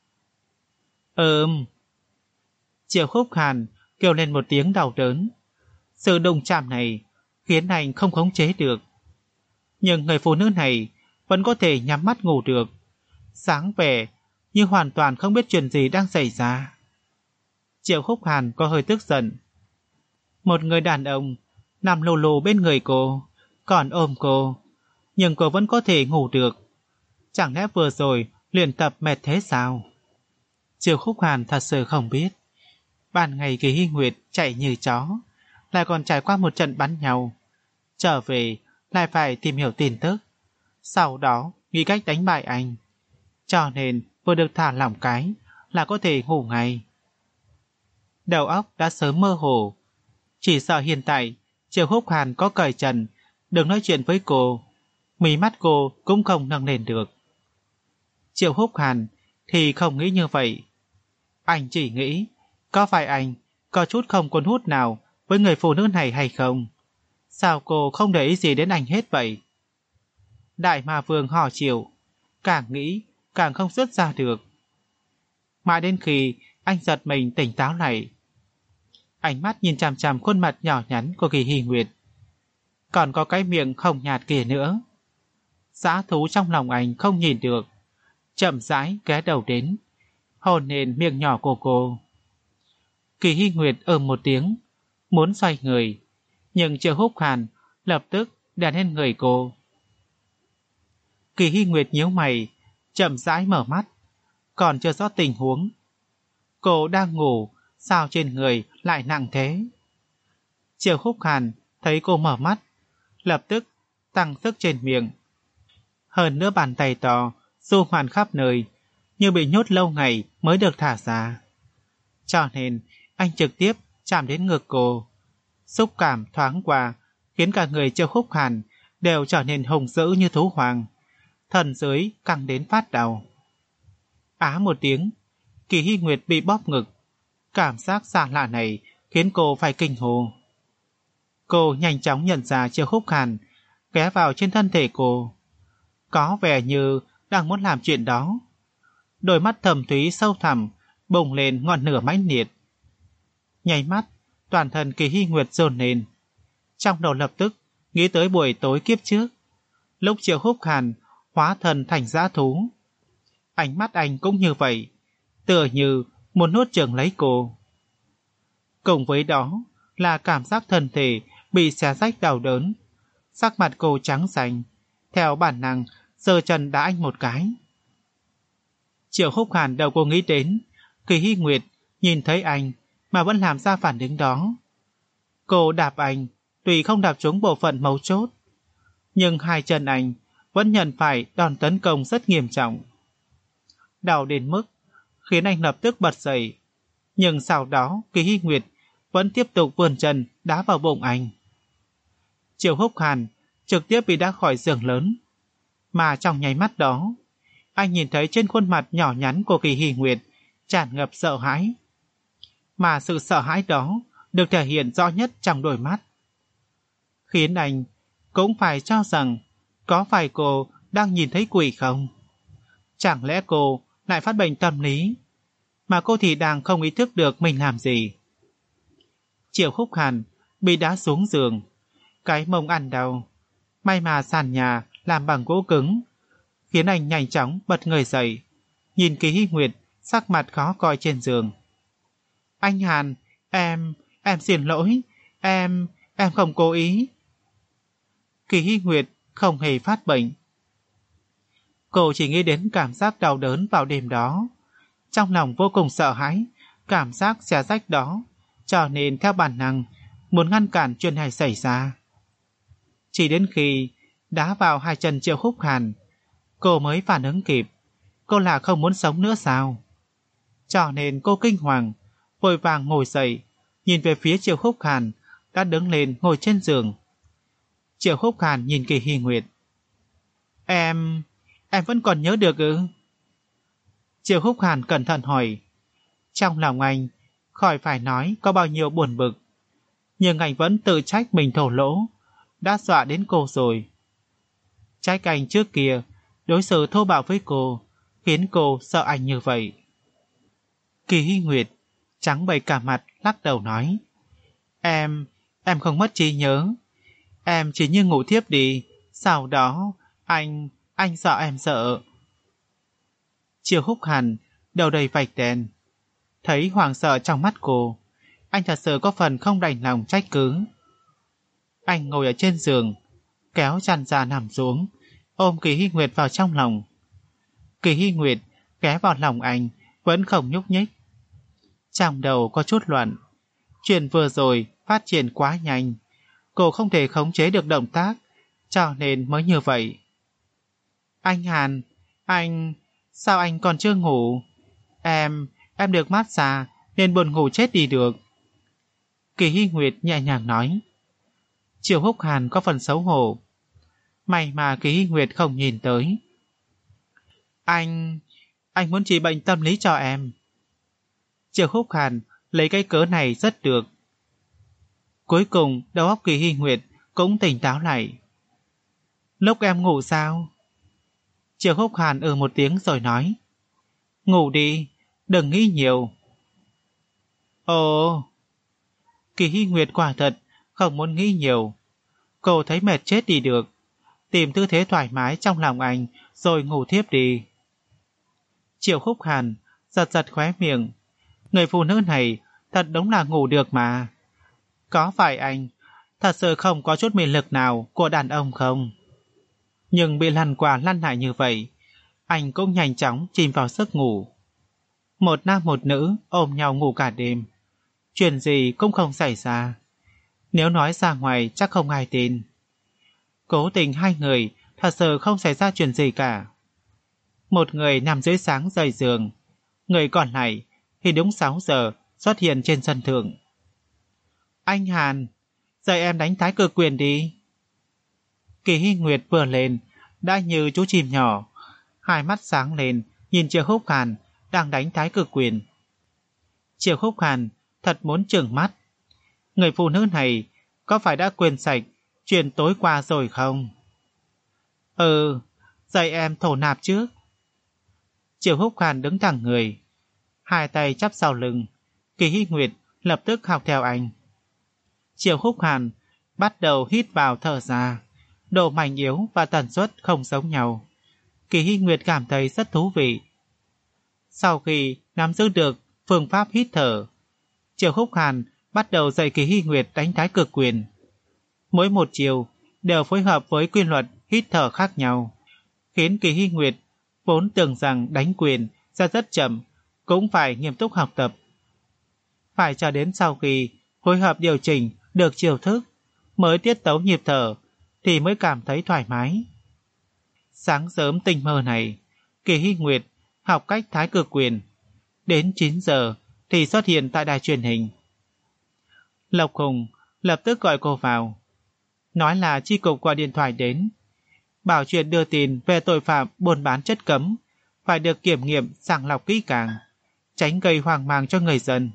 Ừm. Triệu Khúc Hàn kêu lên một tiếng đau đớn. Sự đụng chạm này khiến anh không khống chế được. Nhưng người phụ nữ này vẫn có thể nhắm mắt ngủ được, sáng vẻ như hoàn toàn không biết chuyện gì đang xảy ra. Triệu Khúc Hàn có hơi tức giận. Một người đàn ông nằm lù lù bên người cô, còn ôm cô, nhưng cô vẫn có thể ngủ được. Chẳng lẽ vừa rồi luyện tập mệt thế sao? Triệu Khúc Hàn thật sự không biết. Ban ngày Kỳ Hy Nguyệt chạy như chó, lại còn trải qua một trận bắn nhau. Trở về lại phải tìm hiểu tin tức, sau đó nghĩ cách đánh bại anh. Cho nên vừa được thả lỏng cái là có thể ngủ ngay. Đầu óc đã sớm mơ hồ. Chỉ sợ hiện tại Triệu Khúc Hàn có cởi trần, đừng nói chuyện với cô, mí mắt cô cũng không nâng lên được. Triệu Khúc Hàn thì không nghĩ như vậy. Anh chỉ nghĩ có phải anh có chút không cuốn hút nào với người phụ nữ này hay không? Sao cô không để ý gì đến anh hết vậy? Đại Ma Vương họ Triệu, càng nghĩ càng không dứt ra được. Mãi đến khi anh giật mình tỉnh táo lại, ánh mắt nhìn chằm chằm khuôn mặt nhỏ nhắn của Kỳ Hy Nguyệt, còn có cái miệng không nhạt kia nữa. Dã thú trong lòng anh không nhìn được, chậm rãi ghé đầu đến, hôn lên miệng nhỏ của cô. Kỳ Hy Nguyệt ừm một tiếng, muốn xoay người, nhưng Triệu Khúc Hàn lập tức đè lên người cô. Kỳ Hy Nguyệt nhíu mày, chậm rãi mở mắt, còn chưa rõ tình huống. Cô đang ngủ, sao trên người lại nặng thế? Triệu Khúc Hàn thật thấy cô mở mắt, lập tức tăng sức trên miệng. Hơn nữa bàn tay to, du hoàn khắp nơi, như bị nhốt lâu ngày mới được thả ra. Cho nên, anh trực tiếp chạm đến ngực cô. Xúc cảm thoáng qua, khiến cả người Triệu Húc Hàn đều trở nên hùng dữ như thú hoàng. Thần dưới căng đến phát đau. Á một tiếng, Kỳ Hy Nguyệt bị bóp ngực. Cảm giác xa lạ này khiến cô phải kinh hồ. Cô nhanh chóng nhận ra Triệu Húc Hàn ghé vào trên thân thể cô. Có vẻ như đang muốn làm chuyện đó. Đôi mắt thầm thúy sâu thẳm bùng lên ngọn lửa mãnh liệt. Nháy mắt, toàn thân Kỳ Hy Nguyệt dồn lên. Trong đầu lập tức nghĩ tới buổi tối kiếp trước, lúc Triệu Húc Hàn hóa thân thành dã thú. Ánh mắt anh cũng như vậy, tựa như muốn nuốt chửng lấy cô. Cùng với đó là cảm giác thân thể bị xé rách đau đớn. Sắc mặt cô trắng xanh, theo bản năng giơ chân đá anh một cái. Triệu Húc Hàn đâu có nghĩ đến Kỳ Hy Nguyệt nhìn thấy anh mà vẫn làm ra phản ứng đó. Cô đạp anh, tuy không đạp trúng bộ phận mấu chốt, nhưng hai chân anh vẫn nhận phải đòn tấn công rất nghiêm trọng. Đau đến mức khiến anh lập tức bật dậy, nhưng sau đó Kỳ Hy Nguyệt vẫn tiếp tục vươn chân đá vào bụng anh. Triệu Húc Hàn trực tiếp bị đá khỏi giường lớn, mà trong nháy mắt đó, anh nhìn thấy trên khuôn mặt nhỏ nhắn của Kỳ Hy Nguyệt tràn ngập sợ hãi. Mà sự sợ hãi đó được thể hiện rõ nhất trong đôi mắt, khiến anh cũng phải cho rằng có phải cô đang nhìn thấy quỷ không? Chẳng lẽ cô lại phát bệnh tâm lý, mà cô thì đang không ý thức được mình làm gì? Triệu Húc Hàn bị đá xuống giường, cái mông ăn đau. May mà sàn nhà làm bằng gỗ cứng, khiến anh nhanh chóng bật người dậy, nhìn Kỳ Hy Nguyệt sắc mặt khó coi trên giường. Anh Hàn, em, em xin lỗi, em, em không cố ý. Kỳ Hy Nguyệt không hề phát bệnh. Cô chỉ nghĩ đến cảm giác đau đớn vào đêm đó. Trong lòng vô cùng sợ hãi cảm giác xé rách đó, cho nên theo bản năng muốn ngăn cản chuyện này xảy ra. Chỉ đến khi đá vào hai chân Triệu Húc Hàn, cô mới phản ứng kịp. Cô là không muốn sống nữa sao? Cho nên cô kinh hoàng, vội vàng ngồi dậy, nhìn về phía Triệu Húc Hàn đã đứng lên ngồi trên giường. Triệu Húc Hàn nhìn Kỳ Hy Nguyệt. Em... em vẫn còn nhớ được ư? Triệu Húc Hàn cẩn thận hỏi. Trong lòng anh khỏi phải nói có bao nhiêu buồn bực, nhưng anh vẫn tự trách mình thổ lỗ, đã dọa đến cô rồi. Trách anh trước kia đối xử thô bạo với cô, khiến cô sợ anh như vậy. Kỳ Hy Nguyệt trắng bệch cả mặt lắc đầu nói. Em, em không mất trí nhớ. Em chỉ như ngủ thiếp đi. Sau đó, anh, anh sợ em sợ. Triệu Húc Hàn đầu đầy vạch đen. Thấy hoảng sợ trong mắt cô, anh thật sự có phần không đành lòng trách cứ. Anh ngồi ở trên giường, kéo chăn ra nằm xuống, ôm Kỳ Hy Nguyệt vào trong lòng. Kỳ Hy Nguyệt ghé vào lòng anh, vẫn không nhúc nhích. Trong đầu có chút loạn. Chuyện vừa rồi phát triển quá nhanh, cô không thể khống chế được động tác, cho nên mới như vậy. Anh Hàn, anh... sao anh còn chưa ngủ? Em... em được mát xa nên buồn ngủ chết đi được. Kỳ Hy Nguyệt nhẹ nhàng nói. Triệu Húc Hàn có phần xấu hổ. May mà Kỳ Hy Nguyệt không nhìn tới. Anh... anh muốn trị bệnh tâm lý cho em. Triệu Húc Hàn lấy cái cớ này rất được. Cuối cùng đầu óc Kỳ Hy Nguyệt cũng tỉnh táo lại. Lúc em ngủ sao? Triệu Húc Hàn ừ một tiếng rồi nói. Ngủ đi, đừng nghĩ nhiều. Ồ... Kỳ Hy Nguyệt quả thật không muốn nghĩ nhiều. Cô thấy mệt chết đi được, tìm tư thế thoải mái trong lòng anh rồi ngủ thiếp đi. Triệu Húc Hàn giật giật khóe miệng. Người phụ nữ này thật đúng là ngủ được mà. Có phải anh thật sự không có chút mị lực nào của đàn ông không? Nhưng bị lăn qua lăn lại như vậy, anh cũng nhanh chóng chìm vào giấc ngủ. Một nam một nữ ôm nhau ngủ cả đêm, chuyện gì cũng không xảy ra. Nếu nói ra ngoài chắc không ai tin. Cố tình hai người thật sự không xảy ra chuyện gì cả. Một người nằm dưới sáng rời giường, người còn lại thì đúng sáu giờ xuất hiện trên sân thượng. Anh Hàn, dạy em đánh thái cực quyền đi. Kỳ Hy Nguyệt vừa lên đã như chú chim nhỏ, hai mắt sáng lên nhìn Triệu Húc Hàn đang đánh thái cực quyền. Triệu Húc Hàn thật muốn trừng mắt. Người phụ nữ này có phải đã quên sạch chuyện tối qua rồi không? Ừ, dạy em thổ nạp trước. Triệu Húc Hàn đứng thẳng người, hai tay chắp sau lưng. Kỳ Hy Nguyệt lập tức học theo anh. Triệu Húc Hàn bắt đầu hít vào thở ra, độ mạnh yếu và tần suất không giống nhau. Kỳ Hy Nguyệt cảm thấy rất thú vị. Sau khi nắm giữ được phương pháp hít thở, Triệu Húc Hàn bắt đầu dạy Kỳ Hy Nguyệt đánh thái cực quyền. Mỗi một chiều đều phối hợp với quy luật hít thở khác nhau, khiến Kỳ Hy Nguyệt vốn tưởng rằng đánh quyền sẽ rất chậm, cũng phải nghiêm túc học tập. Phải cho đến sau khi phối hợp điều chỉnh được chiều thức, mới tiết tấu nhịp thở, thì mới cảm thấy thoải mái. Sáng sớm tinh mơ này, Kỳ Hy Nguyệt học cách thái cực quyền. Đến chín giờ thì xuất hiện tại đài truyền hình. Lộc Hùng lập tức gọi cô vào, nói là chi cục gọi điện thoại đến, bảo chuyện đưa tin về tội phạm buôn bán chất cấm phải được kiểm nghiệm sàng lọc kỹ càng, tránh gây hoang mang cho người dân.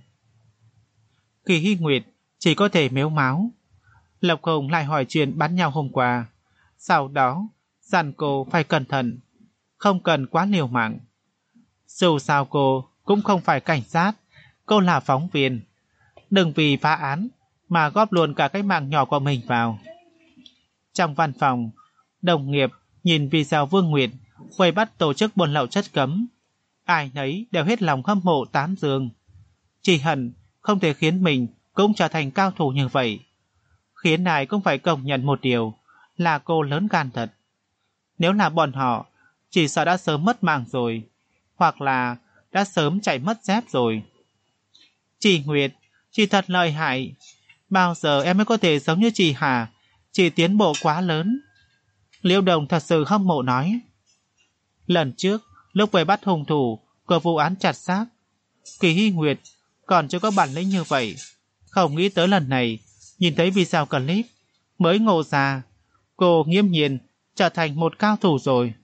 Kỳ Hy Nguyệt chỉ có thể mếu máo. Lộc Hùng lại hỏi chuyện bắn nhau hôm qua, sau đó dặn cô phải cẩn thận, không cần quá liều mạng. Dù sao cô cũng không phải cảnh sát, cô là phóng viên, đừng vì phá án mà góp luôn cả cái mạng nhỏ của mình vào. Trong văn phòng, đồng nghiệp nhìn video Vương Nguyệt quay bắt tổ chức buôn lậu chất cấm, ai nấy đều hết lòng hâm mộ tán dương, chỉ hận không thể khiến mình cũng trở thành cao thủ như vậy. Khiến ai cũng phải công nhận một điều là cô lớn gan thật. Nếu là bọn họ, chỉ sợ đã sớm mất mạng rồi, hoặc là đã sớm chạy mất dép rồi. Chị Nguyệt, chị thật lợi hại. Bao giờ em mới có thể giống như chị hả? Chị tiến bộ quá lớn. Liễu Đồng thật sự hâm mộ nói. Lần trước, lúc về bắt hung thủ của vụ án chặt xác, Kỳ Hy Nguyệt còn chưa có bản lĩnh như vậy. Không nghĩ tới lần này, nhìn thấy video clip, mới ngộ ra, cô nghiêm nhiên trở thành một cao thủ rồi.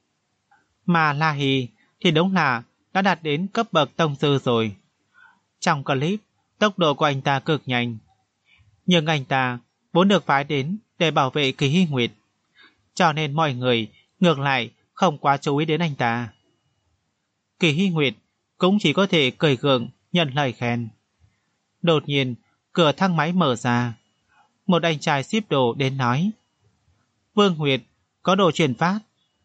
Mà La Hì thì đúng là đã đạt đến cấp bậc tông sư rồi. Trong clip, tốc độ của anh ta cực nhanh. Nhưng anh ta vốn được phái đến để bảo vệ Kỳ Hy Nguyệt, cho nên mọi người ngược lại không quá chú ý đến anh ta. Kỳ Hy Nguyệt cũng chỉ có thể cười gượng nhận lời khen. Đột nhiên, cửa thang máy mở ra. Một anh trai ship đồ đến nói: Vương Nguyệt, có đồ chuyển phát.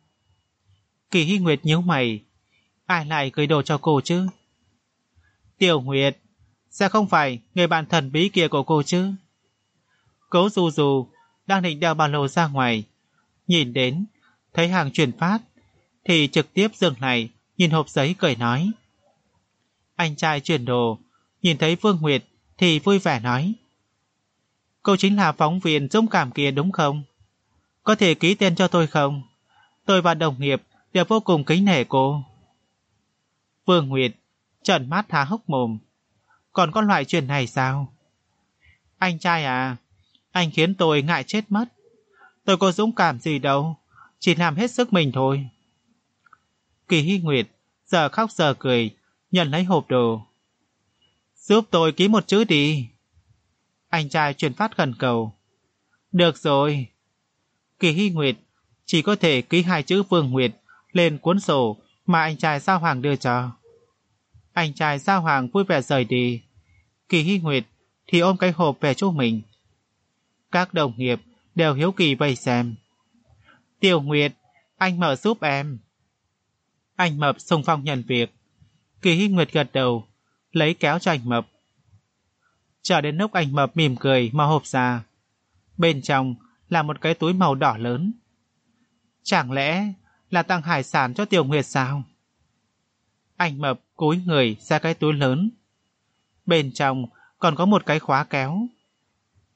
Kỳ Hy Nguyệt nhíu mày. Ai lại gửi đồ cho cô chứ? Tiểu Nguyệt, sẽ không phải người bạn thần bí kia của cô chứ? Cố Du Du đang định đeo ba lô ra ngoài, nhìn đến, thấy hàng chuyển phát, thì trực tiếp dừng lại, nhìn hộp giấy cười nói. Anh trai chuyển đồ, nhìn thấy Vương Nguyệt thì vui vẻ nói: Cô chính là phóng viên dũng cảm kia đúng không? Có thể ký tên cho tôi không? Tôi và đồng nghiệp đều vô cùng kính nể cô. Vương Nguyệt trợn mắt há hốc mồm. Còn có loại chuyện này sao? Anh trai à, anh khiến tôi ngại chết mất. Tôi có dũng cảm gì đâu, chỉ làm hết sức mình thôi. Kỳ Hy Nguyệt giờ khóc giờ cười, nhận lấy hộp đồ. Giúp tôi ký một chữ đi. Anh trai chuyển phát khẩn cầu. Được rồi. Kỳ Hy Nguyệt chỉ có thể ký hai chữ Vương Nguyệt lên cuốn sổ mà anh trai Giao Hoàng đưa cho. Anh trai Giao Hoàng vui vẻ rời đi. Kỳ Hy Nguyệt thì ôm cái hộp về chỗ mình. Các đồng nghiệp đều hiếu kỳ vây xem. Tiểu Nguyệt, anh Mập giúp em. Anh Mập xung phong nhận việc. Kỳ Hy Nguyệt gật đầu, lấy kéo cho anh Mập. Chờ đến lúc anh Mập mỉm cười mở hộp ra, bên trong là một cái túi màu đỏ lớn. Chẳng lẽ là tặng hải sản cho Tiểu Nguyệt sao? Anh Mập cúi người ra cái túi lớn. Bên trong còn có một cái khóa kéo.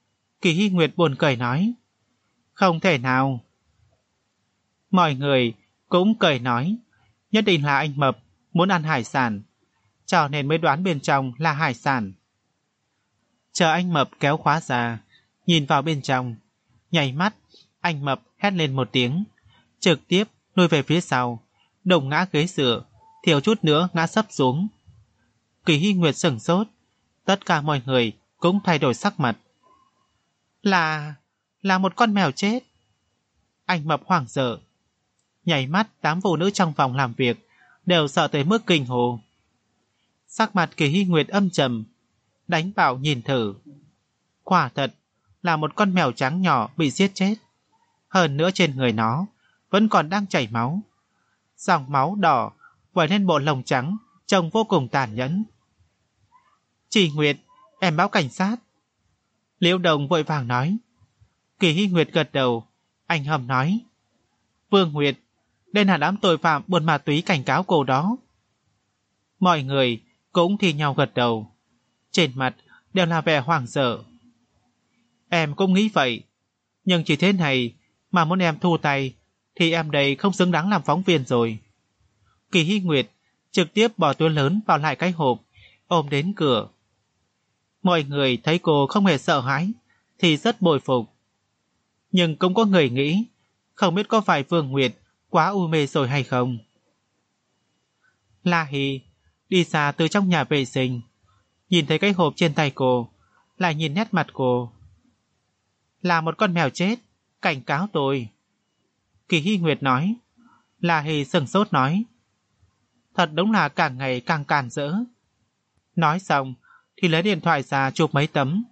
Kỳ Hy Nguyệt buồn cười nói, không thể nào. Mọi người cũng cười nói, nhất định là anh mập muốn ăn hải sản, cho nên mới đoán bên trong là hải sản. Chờ anh mập kéo khóa ra, nhìn vào bên trong, nhảy mắt, anh mập hét lên một tiếng, trực tiếp lùi về phía sau, đụng ngã ghế dựa, thiếu chút nữa ngã sấp xuống. Kỳ Hy Nguyệt sửng sốt, tất cả mọi người cũng thay đổi sắc mặt. Là... là một con mèo chết. Anh mập hoảng sợ. Nhảy mắt tám phụ nữ trong phòng làm việc đều sợ tới mức kinh hồ. Sắc mặt Kỳ Hy Nguyệt âm trầm, đánh bảo nhìn thử. Quả thật là một con mèo trắng nhỏ bị giết chết. Hơn nữa trên người nó vẫn còn đang chảy máu. Dòng máu đỏ vẩy lên bộ lông trắng, trông vô cùng tàn nhẫn. Chị Nguyệt, em báo cảnh sát. Liễu Đồng vội vàng nói. Kỳ Hy Nguyệt gật đầu, anh hầm nói. Vương Nguyệt, đây là đám tội phạm buôn ma túy cảnh cáo cô đó. Mọi người cũng thi nhau gật đầu, trên mặt đều là vẻ hoảng sợ. Em cũng nghĩ vậy, nhưng chỉ thế này mà muốn em thu tay thì em đây không xứng đáng làm phóng viên rồi. Kỳ Hy Nguyệt trực tiếp bỏ túi lớn vào lại cái hộp, ôm đến cửa. Mọi người thấy cô không hề sợ hãi thì rất bội phục. Nhưng cũng có người nghĩ, không biết có phải Vương Nguyệt quá u mê rồi hay không. La Hì đi ra từ trong nhà vệ sinh, nhìn thấy cái hộp trên tay cô, lại nhìn nét mặt cô. Là một con mèo chết, cảnh cáo tôi. Kỳ Hy Nguyệt nói. La Hì sừng sốt nói. Thật đúng là càng ngày càng càn rỡ. Nói xong thì lấy điện thoại ra chụp mấy tấm.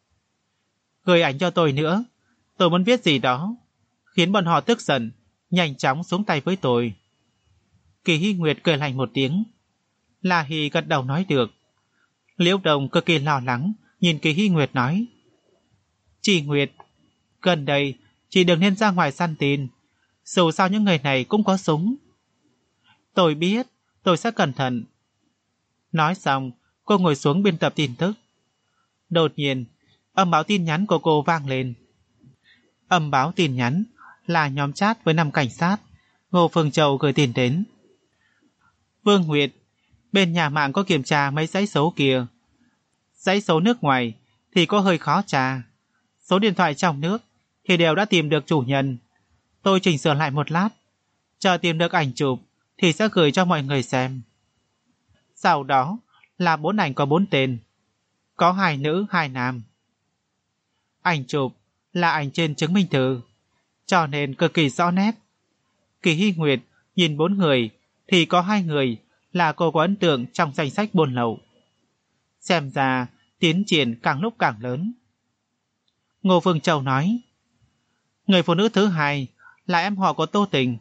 Gửi ảnh cho tôi nữa, tôi muốn viết gì đó, khiến bọn họ tức giận, nhanh chóng xuống tay với tôi. Kỳ Hy Nguyệt cười lạnh một tiếng. La Hì gật đầu nói được. Liễu Đồng cực kỳ lo lắng, nhìn Kỳ Hy Nguyệt nói. Chị Nguyệt, gần đây chị đừng nên ra ngoài săn tin, dù sao những người này cũng có súng. Tôi biết, tôi sẽ cẩn thận. Nói xong, cô ngồi xuống biên tập tin tức. Đột nhiên, âm báo tin nhắn của cô vang lên. Âm báo tin nhắn là nhóm chat với năm cảnh sát Ngô Phương Châu gửi tin đến. Vương Nguyệt, bên nhà mạng có kiểm tra mấy dãy số kia. Dãy số nước ngoài thì có hơi khó tra. Số điện thoại trong nước thì đều đã tìm được chủ nhân. Tôi chỉnh sửa lại một lát, chờ tìm được ảnh chụp thì sẽ gửi cho mọi người xem. Sau đó là bốn ảnh có bốn tên, có hai nữ hai nam. Ảnh chụp là ảnh trên chứng minh thư, cho nên cực kỳ rõ nét. Kỳ Hy Nguyệt nhìn bốn người thì có hai người là cô có ấn tượng trong danh sách buôn lậu. Xem ra tiến triển càng lúc càng lớn. Ngô Phương Châu nói. Người phụ nữ thứ hai là em họ của Tô Tình.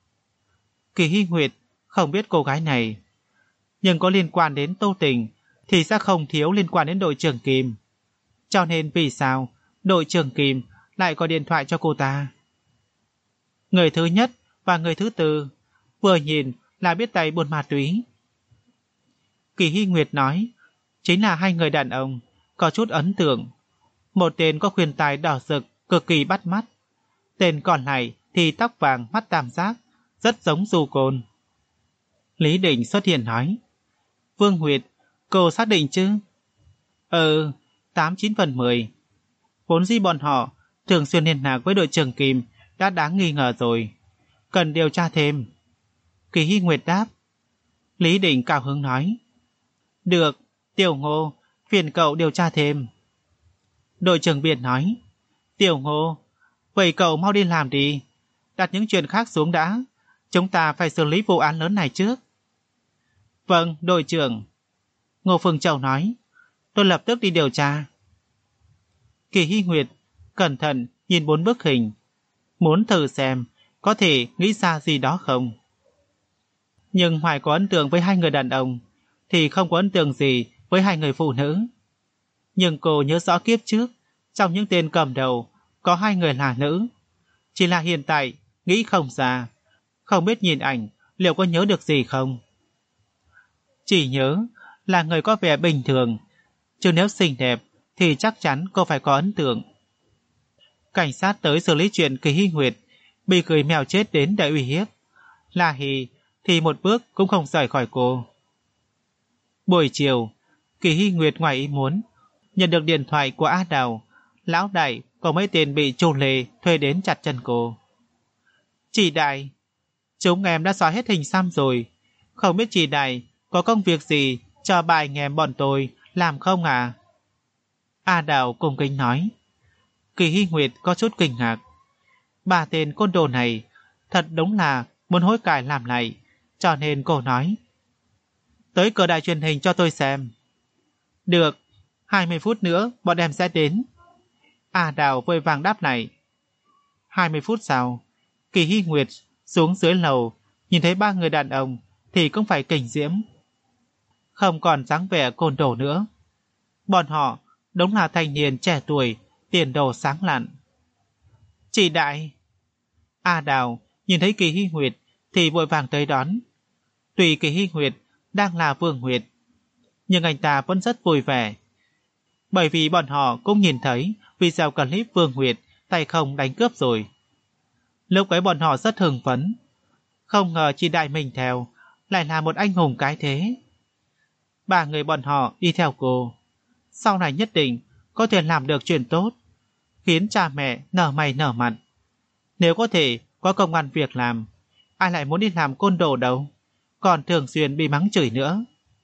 Kỳ Hy Nguyệt không biết cô gái này, nhưng có liên quan đến Tô Tình thì sẽ không thiếu liên quan đến đội trưởng Kim. Cho nên vì sao đội trưởng Kim lại có điện thoại cho cô ta? Người thứ nhất và người thứ tư vừa nhìn là biết tay buôn ma túy. Kỳ Hy Nguyệt nói, chính là hai người đàn ông có chút ấn tượng. Một tên có khuyên tai đỏ rực cực kỳ bắt mắt, tên còn lại thì tóc vàng mắt tam giác, rất giống Du Côn. Lý Đình xuất hiện nói. Vương Nguyệt, cô xác định chứ? Ừ, tám chín phần mười. Vốn dĩ bọn họ thường xuyên liên lạc với đội trưởng Kim đã đáng nghi ngờ rồi, cần điều tra thêm. Kỳ Hy Nguyệt đáp. Lý Đình cao hứng nói. Được, Tiểu Ngô, phiền cậu điều tra thêm. Đội trưởng Biệt nói. Tiểu Ngô, vậy cậu mau đi làm đi, đặt những chuyện khác xuống đã, chúng ta phải xử lý vụ án lớn này trước. Vâng, đội trưởng. Ngô Phương Châu nói. Tôi lập tức đi điều tra. Kỳ Hy Nguyệt cẩn thận nhìn bốn bức hình, muốn thử xem có thể nghĩ ra gì đó không. Nhưng ngoài có ấn tượng với hai người đàn ông thì không có ấn tượng gì với hai người phụ nữ. Nhưng cô nhớ rõ kiếp trước, trong những tên cầm đầu có hai người là nữ. Chỉ là hiện tại nghĩ không ra, không biết nhìn ảnh liệu có nhớ được gì không. Chỉ nhớ là người có vẻ bình thường, chứ nếu xinh đẹp thì chắc chắn cô phải có ấn tượng. Cảnh sát tới xử lý chuyện Kỳ Hy Nguyệt bị cười mèo chết đến để uy hiếp. La Hì thì một bước cũng không rời khỏi cô. Buổi chiều, Kỳ Hy Nguyệt ngoài ý muốn nhận được điện thoại của A Đào. Lão đại có mấy tên bị Chu Lê thuê đến chặt chân cô. Chị đại, chúng em đã xóa hết hình xăm rồi. Không biết chị đại có công việc gì cho ba anh em bọn tôi làm không à? A Đào cung kính nói. Kỳ Hy Nguyệt có chút kinh ngạc. Ba tên côn đồ này thật đúng là muốn hối cải làm lại, cho nên cô nói. Tới cửa đài truyền hình cho tôi xem. Được, hai mươi phút nữa bọn em sẽ đến. A Đào vội vàng đáp lại. hai mươi phút sau, Kỳ Hy Nguyệt xuống dưới lầu, nhìn thấy ba người đàn ông thì cũng phải kinh diễm. Không còn dáng vẻ côn đồ nữa. Bọn họ đúng là thanh niên trẻ tuổi, tiền đồ sáng lạn. Chị đại. A Đào nhìn thấy Kỳ Hy Nguyệt thì vội vàng tới đón. Tuy Kỳ Hy Nguyệt đang là Vương Nguyệt, nhưng anh ta vẫn rất vui vẻ. Bởi vì bọn họ cũng nhìn thấy video clip Vương Nguyệt tay không đánh cướp rồi. Lúc ấy bọn họ rất hưng phấn. Không ngờ chị đại mình theo lại là một anh hùng cái thế. Ba người bọn họ đi theo cô, sau này nhất định có thể làm được chuyện tốt, khiến cha mẹ nở mày nở mặt. Nếu có thể có công ăn việc làm, ai lại muốn đi làm côn đồ đâu, còn thường xuyên bị mắng chửi nữa.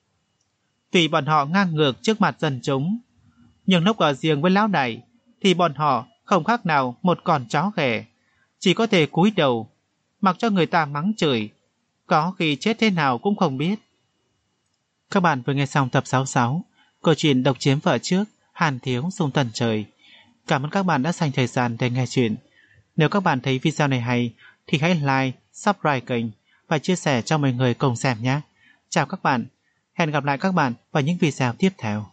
Vì bọn họ ngang ngược trước mặt dân chúng, nhưng lúc ở riêng với lão đại thì bọn họ không khác nào một con chó ghẻ, chỉ có thể cúi đầu mặc cho người ta mắng chửi, có khi chết thế nào cũng không biết. Các bạn vừa nghe xong tập sáu mươi sáu câu chuyện Độc Chiếm Vợ Trước, Hàn Thiếu Sung Tần Trời. Cảm ơn các bạn đã dành thời gian để nghe chuyện. Nếu các bạn thấy video này hay thì hãy like, subscribe kênh và chia sẻ cho mọi người cùng xem nhé. Chào các bạn, hẹn gặp lại các bạn vào những video tiếp theo.